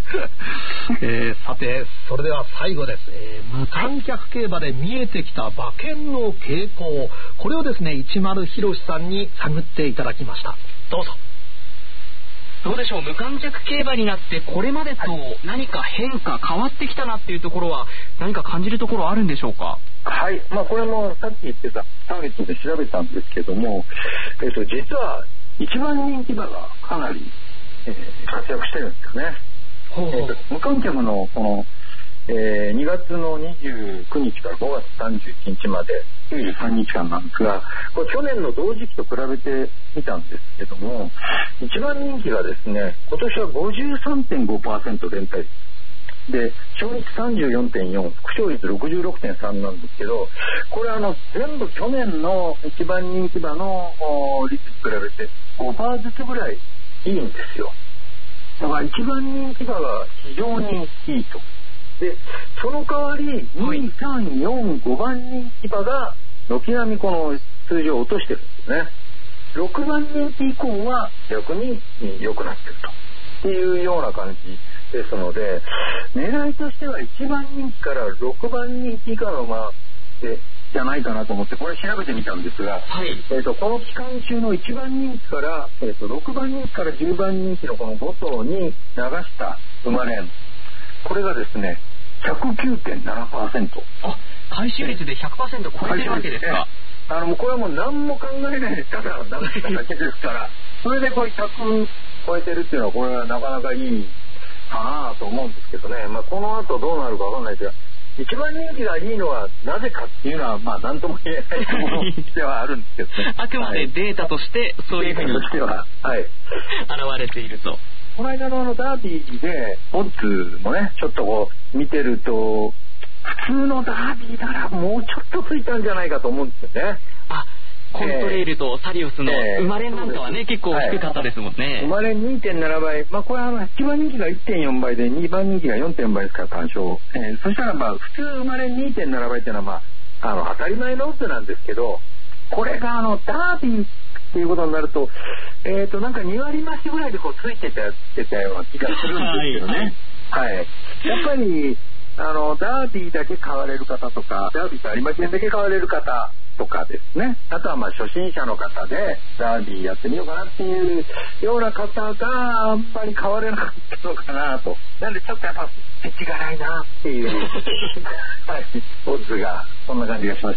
えー、さてそれでは最後です、えー、無観客競馬で見えてきた馬券の傾向、これをですね一丸博さんに探っていただきました。どうぞ。 どうでしょう、無観客競馬になってこれまでと何か変化変わってきたなっていうところは何か感じるところあるんでしょうか。 はい、まあこれもさっき言ってたターゲットで調べたんですけども、えっと実は一番人気馬がかなり、えー、活躍してるんですよね。えー、と無観客のこの、えー、にがつのにじゅうくにちからごがつさんじゅういちにちまできゅうじゅうさんにちかんなんですが、これ去年の同時期と比べてみたんですけども、一番人気がですね今年は ごじゅうさんてんごパーセント 全体で勝率 さんじゅうよんてんよん、 副勝率 ろくじゅうろくてんさん なんですけど、これあの全部去年の一番人気馬の率に比べて ごパーセント ずつぐらいいいんですよ。だから一番人気馬が非常にいいと。でその代わりに、さん、よん、ごばん人気馬が軒並みこの数字を落としてるんですね。ろくばん人気以降は逆に良くなってるとっていうような感じですので、狙いとしてはいちばん人気からろくばん人気以下の馬でじゃないかなと思ってこれ調べてみたんですが、はい、えー、とこの期間中のいちばん人気から、えー、とろくばん人気からじゅうばん人気のこのご頭に流した馬連、これがですね ひゃくきゅうてんななパーセント、 あ、回収率で ひゃくパーセント 超えてるわけですか。 あのこれはもう何も考えないでただ流しただけですからそれでこれひゃく超えてるっていうのはこれはなかなかいいかなと思うんですけどね。まあ、この後どうなるかわかんないですが、一番人気がいいのはなぜかっていうのはまあ何とも言えないものではあるんですけどね。 あくまでデータとしてそういうふうに現れていると。 この間のあのダービーでオッズもねちょっとこう見てると普通のダービーならもうちょっとついたんじゃないかと思うんですよね。 あ、コントレイルとサリオスの生まれなんかはね、えー、結構低かったですもんね。 生まれ にてんななばい、まあこれはあのいちばん人気が いってんよんばいでにばん人気が よんてんよんばいですから単勝、えー、そしたらまあ普通生まれ にてんななばいっていうのはまああの当たり前のオッズなんですけど、これがあのダービーっていうことになるとえっ、ー、となんかにわり増しぐらいでこうついてたってたような気がするんですけどね。はい、はい、やっぱりあのダービーだけ買われる方とかダービーと有馬記念だけ買われる方とかですね、あとはまあ初心者の方でダービーやってみようかなっていうような方があんまり買われなかったのかなと。なんでちょっとやっぱ世知がないなっていうはいオッズがそんな感じがしました、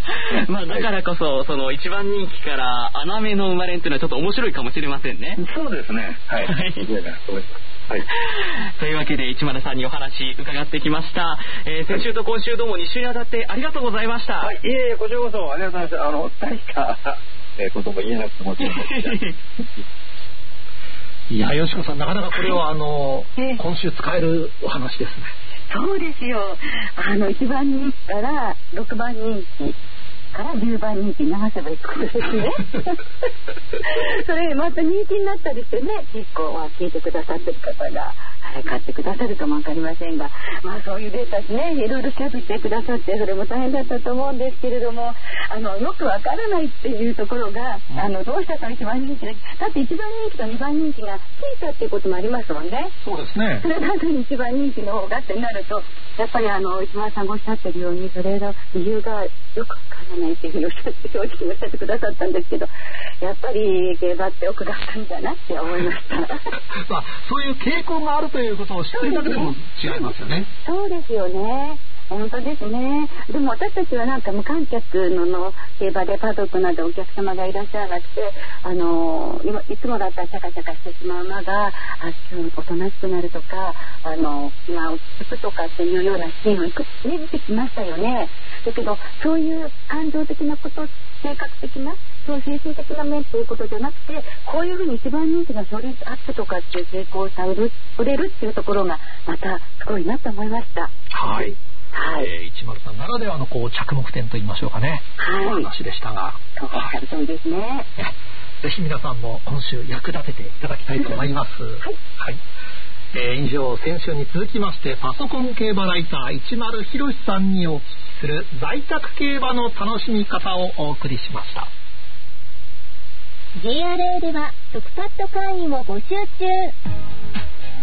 まあだからこそその一番人気から穴目の生まれんっていうのはちょっと面白いかもしれませんね。 そうですね、はい、はい、はい、 というわけで一丸さんにお話伺ってきました、えー、先週と今週どうもに週にわたってありがとうございました。 はい、いえいえ、こちらこそありがとうございました。あの大した、えー、ことも言えなくてもいや、よしこさん、なかなかこれはあの、えー、今週使えるお話ですね。 そうですよ。あのいちばん人気からろくばん人気からじゅうばん人気流せばいいことですねそれまた人気になったりしてね、結構は聞いてくださってる方があれ買ってくださるかもわかりませんが、まあそういうデータねいろいろ調べてくださってそれも大変だったと思うんですけれども、あのよくわからないっていうところが、うん、あのどうしたかいちばん人気だだっていちばん人気とにばん人気がついたっていうこともありますもんね。 そうですね。 それなのにいちばん人気の方がってなるとやっぱりあの市村さんがおっしゃってるようにそれの理由がよくわからないっていうふうにおっしゃって正直おっしゃってくださったんですけど、やっぱり競馬って奥が深いんだなって思いましたまあそういう傾向があるということを知っているだけでも違いますよね。 そうですよね。本当ですね。でも私たちはなんか無観客 の, の競馬でパドックなどお客様がいらっしゃらなくて、あのいつもだったらシャカシャカしてしまう馬がおとなしくなるとか、あの今落ち着くとかっていうようなシーンをいくつ出てきましたよね。だけどそういう感情的なこと、性格的なそう精神的な面ということじゃなくて、こういうふうに一番人気の勝率アップとかっていう成功される売れるっていうところがまたすごいなと思いました。 はい、はい、えー、一丸さんならではのこう着目点と言いましょうかね、はい、お話でしたが、 そうおっしゃる通りですね。はい、 ぜひ皆さんも今週役立てていただきたいと思います。はい、はい、えー、以上先週に続きましてパソコン競馬ライター一丸博さんにお聞きする在宅競馬の楽しみ方をお送りしました。 ジェーアールエー では特パッド会員を募集中。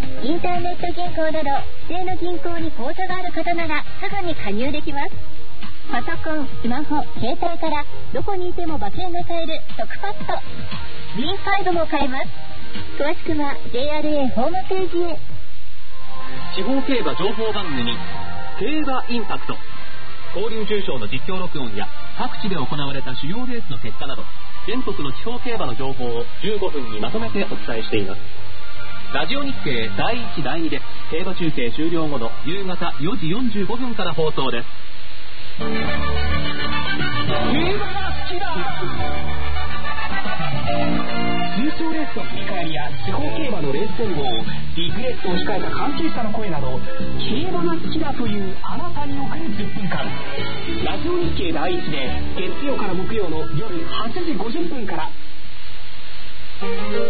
インターネット銀行など指定の銀行に口座がある方ならすぐに加入できます。パソコン、スマホ、携帯からどこにいても馬券が買える特パッド ビーファイブ も買えます。詳しくは ジェイアールエー ホームページへ。 地方競馬情報番組競馬インパクト、交流重賞の実況録音や各地で行われた主要レースの結果など全国の地方競馬の情報をじゅうごふんにまとめてお伝えしています。ラジオ日経だいいちだいにで競馬中継終了後の夕方よじよんじゅうごふんから放送です。競馬が好きだ。優勝レースの振り返りや地方競馬のレース展望、ビッグレースを控えた関係者の声など、競馬が好きだというあなたに送るじゅっぷんかん。ラジオ日経だいいちで月曜から木曜の夜はちじごじゅっぷんから。 鈴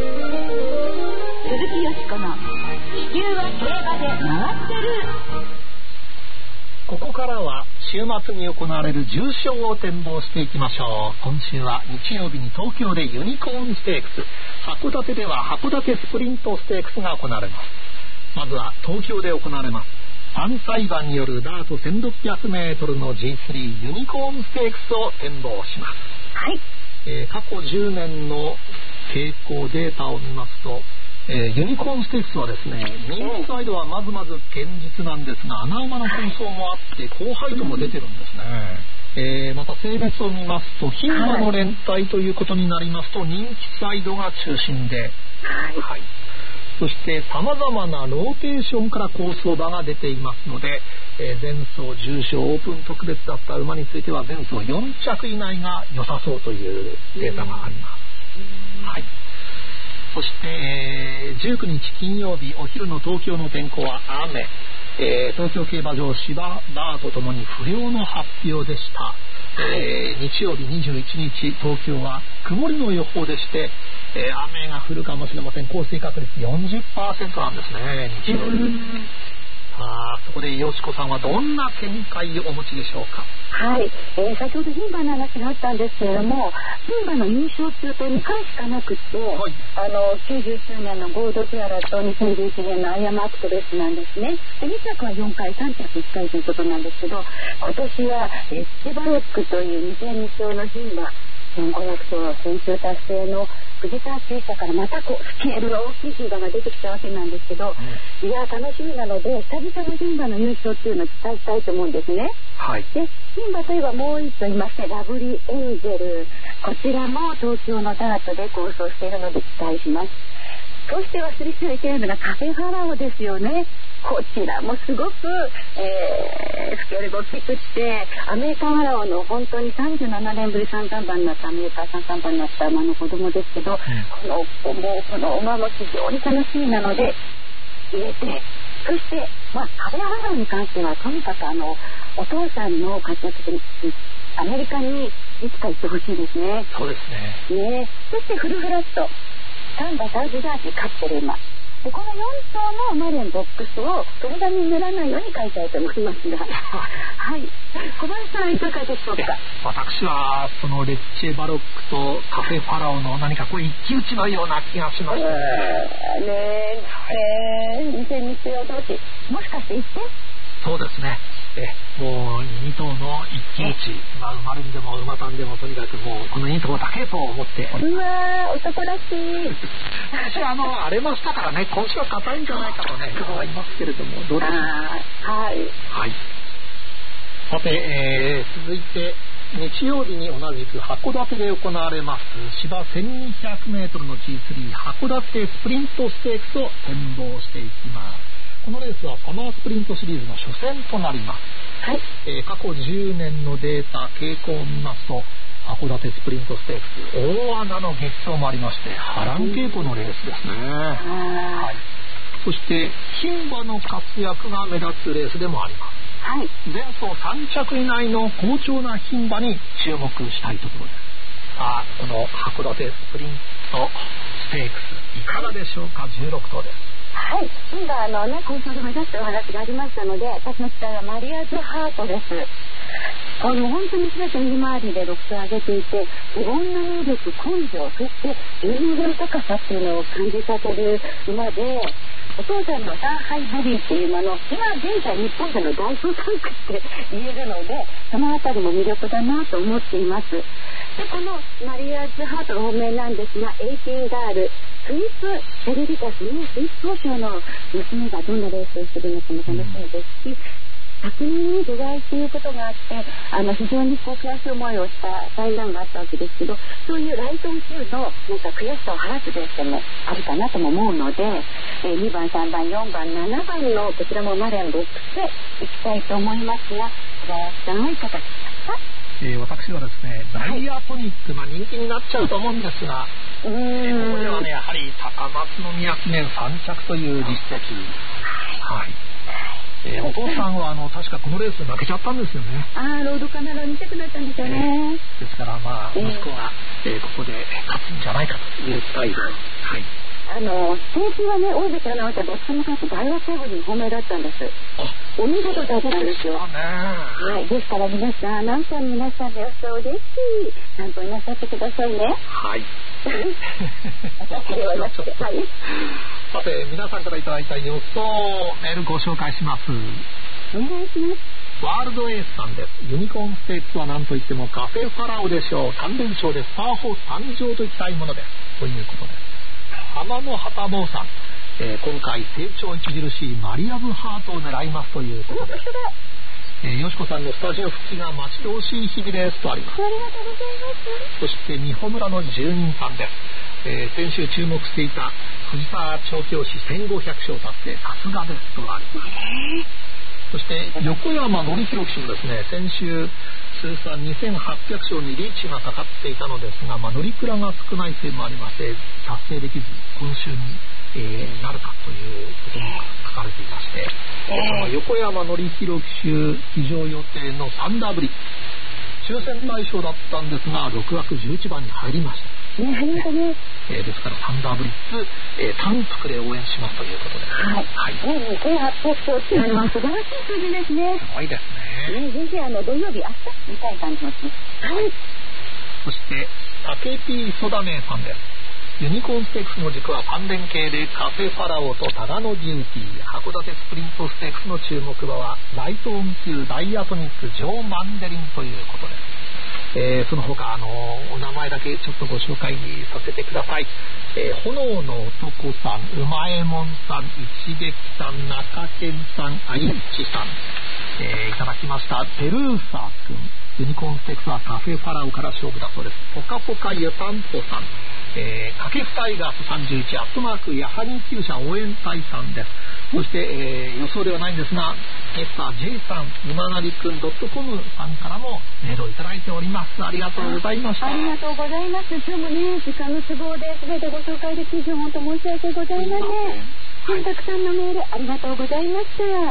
木よしこの地球は競馬で回ってる。 ここからは週末に行われる重賞を展望していきましょう。今週は日曜日に東京でユニコーンステークス、函館では函館スプリントステークスが行われます。まずは東京で行われますさんさい馬によるダートせんろっぴゃくメートルの ジースリー ユニコーンステークスを展望します。 はい、 えー、過去じゅうねんの傾向データを見ますと、えー、ユニコーンステークスはですね、人気サイドはまずまず堅実なんですが、穴馬の紛争もあって高配当も出てるんですね。えー、また性別を見ますと牝馬の連帯ということになりますと人気サイドが中心で、はいはい、そしてさまざまなローテーションから好走馬が出ていますので、えー、前走重賞オープン特別だった馬については前走よんちゃく以内が良さそうというデータがあります。はい、そして、えー、じゅうくにち金曜日お昼の東京の天候は雨、えー、東京競馬場芝ダートともに不良の発表でした。えー、日曜日にじゅういちにち東京は曇りの予報でして、えー、雨が降るかもしれません。降水確率 よんじゅっパーセント なんですね、日曜日。あ、そこでよしこさんはどんな見解をお持ちでしょうか。 はい、えー、先ほど牝馬の話があったんですけれども、牝馬の優勝っていうとにかいしかなくって、はい、あのきゅうじゅっしゅうねんのゴールドティアラとにせんじゅういちねんのアイアムアクトレスなんですね。でにちゃくはよんかい、さんちゃくいっかいということなんですけど、今年はエッジバロックというにせんにちょうの牝馬、せんごひゃくしょう先週達成の藤田厩舎からまたこうスケールが大きい牝馬が出てきたわけなんですけど、うん、いや楽しみなので久々の牝馬の優勝っていうのを期待したいと思うんですね。はい、で牝馬といえばもう一頭いまして、ラブリーエンジェル、こちらも東京のダートで構想しているので期待します。そして忘れてはいけないのがカフェファラオですよね。こちらもすごく、えー、スケールが大きくってアメリカファラオの本当にさんじゅうななねんぶり三冠馬になったアメリカ三冠馬になった馬の子供ですけど、うん、このもうこの馬も非常に楽しみなので入れて、そして、まあ、カフェファラオに関してはとにかくあのお父さんの活躍でアメリカにいつか行ってほしいですね。 そうですね。 ね、そしてフルフラットサンバサウジダーティ勝ってる馬で、このよん頭のマレンボックスを鳥紙にならないように書いたいと思いますがはい、小林さんいかがでしょうか。 私はそのレッチェバロックとカフェファラオの何かこう一騎打ちのような気がしました ね。 ねえ、にせんにちを同士もしかしていってそうですね。えもうに頭の一騎打ち、まあ、馬連でも馬単でもとにかくもうこのに頭だけと思っております。 うわ男らしい私はあの荒れましたからね、今週は硬いんじゃないかとね思いますけれども、どうでしょうか。 はい、 はい、さて、えー、続いて日曜日に同じく函館で行われます芝せんにひゃくメートルの ジースリー 函館スプリントステークスを展望していきます。このレースはサマースプリントシリーズの初戦となります。はい、えー、過去じゅうねんのデータ傾向を見ますと函館スプリントステークス大穴の激走もありまして波乱傾向のレースですね。はい、そして牝馬の活躍が目立つレースでもあります。はい、前走さんちゃく以内の好調な牝馬に注目したいところです。さあこの函館スプリントステークスいかがでしょうか。じゅうろくとうです。 はい、今あのね今週で目指したお話がありましたので、私の期待はマリアーズハートです。あの本当に全て右回りでろくと上げていて、いろんな能力、根性、そして人間の高さっていうのを感じさせる馬で、 お父さんの上海ボビーっていうもの、今現在日本での代表タンクって言えるので、そのあたりも魅力だなと思っています。でこのマリアーズハートの本命なんですが、エイティーンガールスイスセレリタスね、スイス東京の娘がどんなレースをするのかも楽しみですし、昨年に除外ということがあって、あの非常にこう悔しい思いをした災難があったわけですけど、そういうライトン級のなんか悔しさを晴らすレースもあるかなとも思うので、えー、にばんさんばんよんばんななばんのこちらもマレンボックスでいきたいと思いますが、小林さんはいかがですか？ えー、私はですね、ダイヤトニック、まあ、人気になっちゃうと思うんですが、うーん、えー、ここではねやはり高松宮記念さん着という実績、はい、えー、お父さんはあの確かこのレースで負けちゃったんですよね。 ああ、ロードカナダ見たくなったんですよね、 えー、ですからまあ息子が、えー、ここで勝つんじゃないかという期待で、はい、 あの先週はね、大関アナウンサーどっちも勝って大学最後に本命だったんです。お見事だったんですよ。はい、ですから皆さん、アナウンサーの皆さんの予想ですし、参考になさってくださいね。 はい。 私ではなくて、はい。 さて皆さんからいただいた予想メールご紹介します。 お願いします。 ワールドエースさんです。ユニコーンステークスは何といってもカフェファラオでしょう。さん連勝でスターホース誕生といきたいものですということです。浜の旗坊さん、えー、今回成長著しいマリアブハートを狙いますということです。えー、よしこさんのスタジオ復帰が待ち遠しい日々ですとあります。 ありがとうございます。 そして三保村の住人さんです。えー、先週注目していた藤沢調教師せんごひゃく勝達成さすがですとあります。そして横山典弘騎手もですね、先週通算にせんはっぴゃく勝にリーチがかかっていたのですが、まあ、乗り倉が少ないせいもありまして達成できず、今週に、えー、なるかということも書かれていまして、えー、その横山典弘騎手騎乗予定のサンダーブリ抽選対象だったんですがろくわくじゅういちばんに入りました。 ね、入りましたね。 えー、ですからサンダーブリッツ、えー、単服で応援しますということです。 はい。はい。ね、にせんはっぴゃく勝っていうのは素晴らしい数字ですね。 すごいですね。 ね、ぜひあの土曜日明日見たい感じもします。はい。 そして竹 P ソダメイさんです。ユニコーンステークスの軸はさん連携でカフェファラオとタガノデューティー、函館スプリントステークスの注目馬はライトオン級ダイアトニックジョー・マンデリンということです。えー、その他あのお名前だけちょっとご紹介させてください。えー、炎の男さん、うまえもんさん、一撃さん、中堅さん、あいちさん、えー、いただきました。ペルーサー君、ユニコーンステークスはカフェファラオから勝負だそうです。ポカポカ湯たんぽさん、えー、カケフタイガースさんじゅういち、アットマークやはり厩舎応援隊さんです。そして、えー、予想ではないんですがミスター J さん、今成くん .com さんからもメールをいただいております。ありがとうございました。 ありがとうございます。今日もね、時間の都合で全てご紹介できず本当申し訳ございません。はい、たくさんのメールありがとうございました。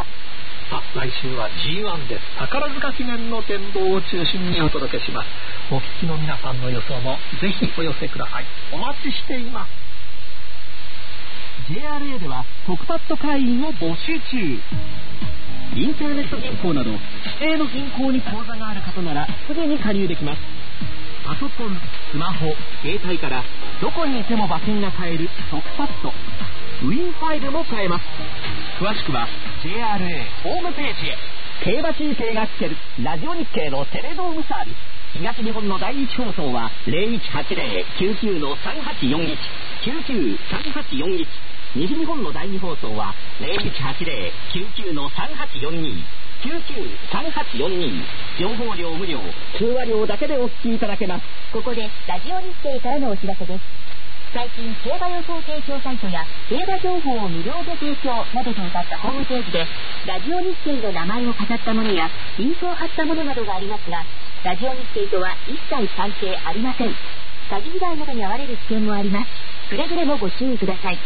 さあ、来週は ジーワン です。宝塚記念の展望を中心にお届けします。お聞きの皆さんの予想もぜひお寄せください。お待ちしています。 ジェイアールエー では特パッド会員を募集中。インターネット銀行など指定の銀行に口座がある方ならすぐに加入できます。パソコン、スマホ、携帯からどこにいても馬券が買える特パッド、ウィンファイルも買えます。詳しくは ジェイアールエー ホームページへ。競馬申請が聞けるラジオ日経のテレドームサービス。東日本の第一放送は ゼロいちはちゼロ きゅうきゅう さんはちよんいち きゅうきゅう さんはちよんいち。西日本の第二放送は ゼロいちはちゼロ きゅうきゅう さんはちよんに きゅうきゅう さんはちよんに。情報量無料、通話料だけでお聞きいただけます。 ここでラジオ日経からのお知らせです。最近競馬予想提供サイトや競馬情報を無料で提供などと歌ったホームページでラジオ日経の名前を飾ったものやリンクを貼ったものなどがありますが、ラジオ日経とは一切関係ありません。詐欺被害などに遭われる危険もあります。くれぐれもご注意ください。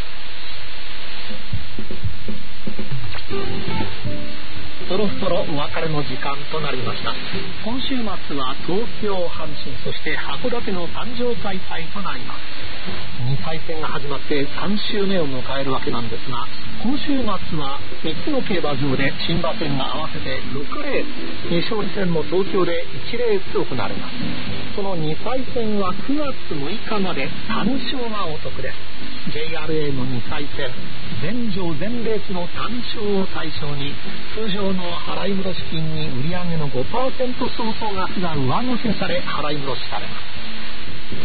そろそろお別れの時間となりました。今週末は東京、阪神、そして函館の誕生開催となります。にさい戦が始まってさん週目を迎えるわけなんですが、今週末はみっつの競馬場で新馬戦が合わせてろくレース、に勝利戦も東京でいちレース行われます。そのにさい戦はくがつむいかまで単勝がお得です。 ジェイアールエー のにかい戦全場全レースの単勝を対象に通常の払い戻し金に売上の ごパーセント 相当額が上乗せされ払い戻しされます。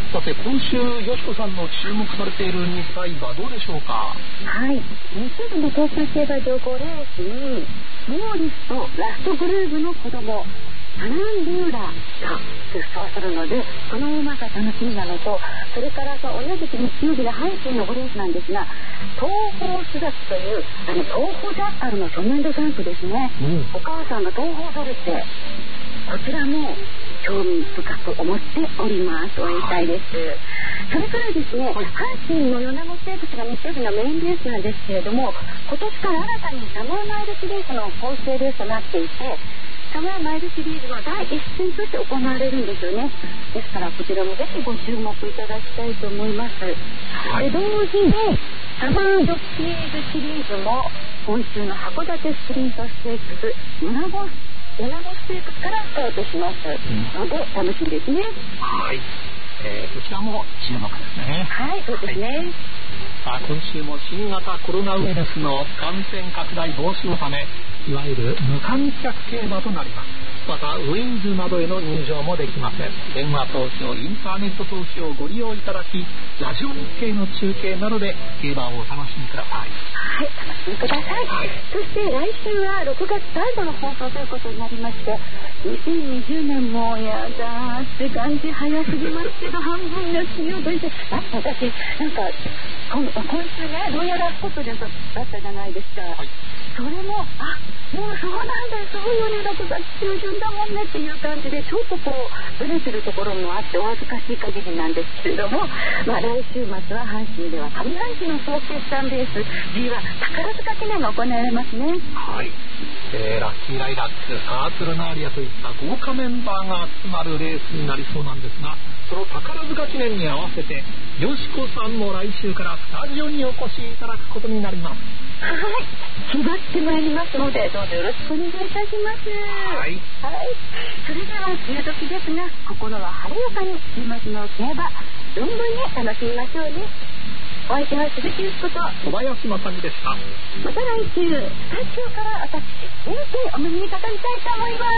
さて今週よしこさんの注目されているにさい馬どうでしょうか。 はい、日曜日の東京競馬場ごレースにモーリスとラストグルーヴの子供サナンリューラが出走するので、この馬が楽しみなのと、それから同じく日曜日の阪神のごレースなんですが、東方巣立というあの東方ジャッカルの去年度ジャンプですね、うん、お母さんが東方されて、こちらも興味深く思っております。応援したいです。それからですね、はい、阪神の米子ステークスが日曜日のメインレースなんですけれども、今年から新たにサマーマイルシリーズの構成レースとなっていて、サマーマイルシリーズは第一戦として行われるんですよね。ですからこちらもぜひご注目いただきたいと思います。はい、で同時にサマージョッキーズシリーズも今週の函館スプリントステークス米子米子ステークスからスタートします、うん、ので楽しみですね。 はい、えー、こちらも注目ですね。 はい、そうですね。はい、 さあ今週も新型コロナウイルスの感染拡大防止のためいわゆる無観客競馬となります。またウィンズなどへの入場もできません。電話投票、インターネット投票をご利用いただき、ラジオ日経の中継などで競馬をお楽しみください。 はい、楽しみください。はい、そして来週はろくがつ最後の放送ということになりまして、にせんにじゅうねんもやだって感じ早すぎますけど半分が過ぎようとして、あ私なんか今, 今週ねロイヤルアスコットでだったじゃないですか。はい、それもあもうそうなんだそういうねろくがつ中旬だもんねっていう感じでちょっとこうブレてるところもあってお恥ずかしい限りなんですけれども、まあ、来週末は阪神では上半期の総決算レース ジーワン 宝塚記念が行われますね。 はい、えー、ラッキーライラックサーツルナーリアといった豪華メンバーが集まるレースになりそうなんですが、その宝塚記念に合わせてよしこさんも来週からスタジオにお越しいただくことになります。 はい、気張ってまいりますのでどうぞよろしくお願いいたします。はい、はい、それでは梅雨時ですが心は晴れやかに週末の競馬存分に楽しみましょうね。お相手は鈴木由紀子と小林正美でした。 また来週スタジオから私先生お目にかかりたいと思います。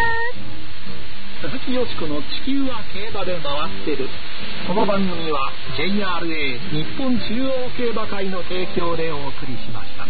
鈴木よしこの地球は競馬で回ってる。この番組は ジェイアールエー 日本中央競馬会の提供でお送りしました。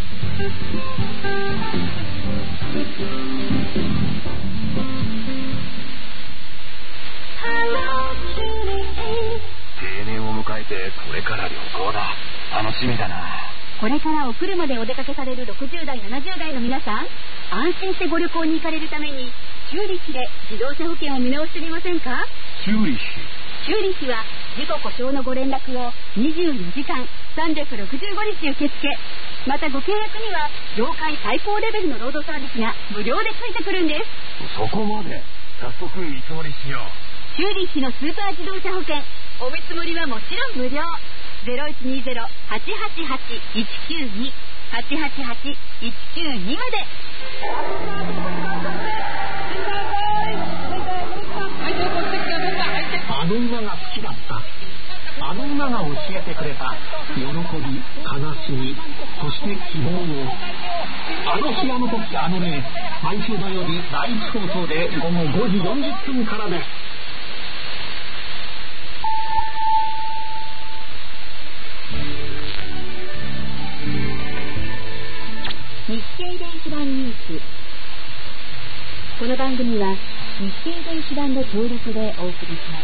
定年を迎えてこれから旅行だ。楽しみだな。 これからお車でお出かけされるろくじゅうだいななじゅうだいの皆さん、安心してご旅行に行かれるためにチューリッヒで自動車保険を見直してみませんか。 チューリッヒチューリッヒは事故故障のご連絡をにじゅうよじかんさんびゃくろくじゅうごにち受付、またご契約には業界最高レベルのロードサービスが無料でついてくるんです。 そこまで早速見積もりしよう。 チューリッヒのスーパー自動車保険、お見積もりはもちろん無料。ゼロいちにゼロ はちはちはち いちきゅうに はちはちはち いちきゅうにまで。 あの馬が好きだった。あの馬が教えてくれた喜び、悲しみ、そして希望を。あの日あの時あのね、毎週土曜日第一放送でごごごじよんじゅっぷんからです。 日経電子版ニュース。この番組は日経電子版の協力でお送りします。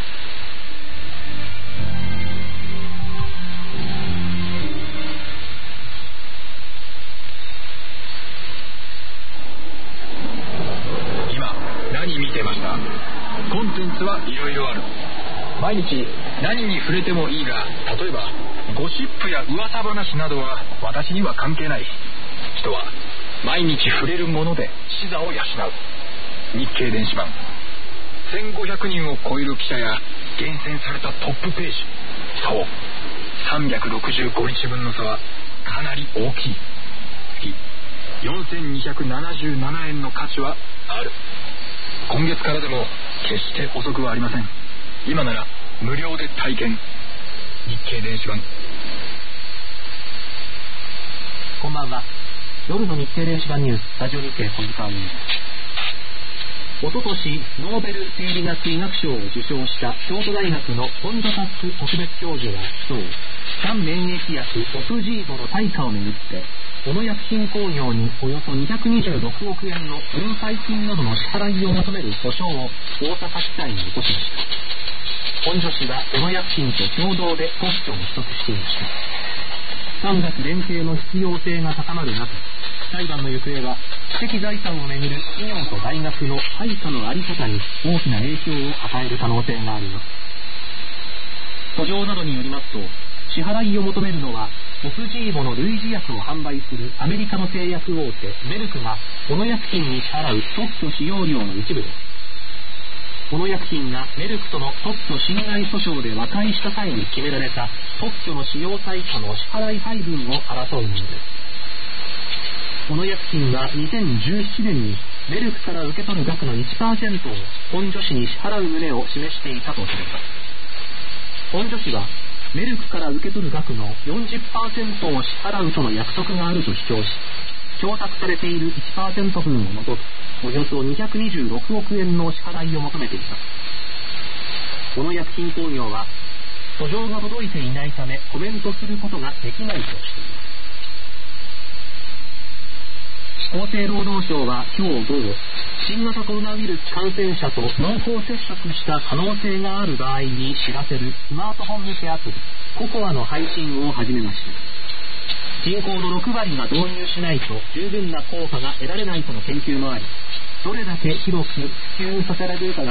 今何見てました？コンテンツはいろいろある。毎日何に触れてもいいが、例えばゴシップや噂話などは私には関係ない。人は毎日触れるもので視座を養う。日経電子版、せんごひゃくにんを超える記者や厳選されたトップページ。そう、さんびゃくろくじゅうごにちぶんの差はかなり大きい。月よんせんにひゃくななじゅうななえんの価値はある。今月からでも決して遅くはありません。今なら無料で体験。日経電子版。 こんばんは。夜の日経電子版ニュース、ラジオ日経小塚優です。おととしノーベル生理学医学賞を受賞した京都大学の本田達特別教授は今日、がん免疫薬オプジーボの対価をめぐって小野薬品工業におよそにひゃくにじゅうろくおくえんの分配金などの支払いを求める訴訟を大阪地裁に起こしました。本女氏は小野薬品と共同で特許を取得していました。産学連携の必要性が高まる中、裁判の行方は知的財産をめぐる企業と大学の配下の在り方に大きな影響を与える可能性があります。訴状などによりますと、支払いを求めるのはオプジーボの類似薬を販売するアメリカの製薬大手メルクが小野薬品に支払う特許使用料の一部です。小野薬品がメルクとの特許侵害訴訟で和解した際に決められた特許の使用対価の支払い配分を争うものです。小野薬品はにせんじゅうななねんにメルクから受け取る額の いちパーセント を本女子に支払う旨を示していたとされます。本女子はメルクから受け取る額の よんじゅっパーセント を支払うとの約束があると主張し、供託されている いちパーセント 分を除くおよそにひゃくにじゅうろくおくえんの支払いを求めています。小野薬品工業は訴状が届いていないためコメントすることができないとしています。厚生労働省は今日午後、新型コロナウイルス感染者と濃厚接触した可能性がある場合に知らせるスマートフォン向けアプリココアの配信を始めました。人口のろくわりが導入しないと十分な効果が得られないとの研究もあり、どれだけ広く普及させられるかが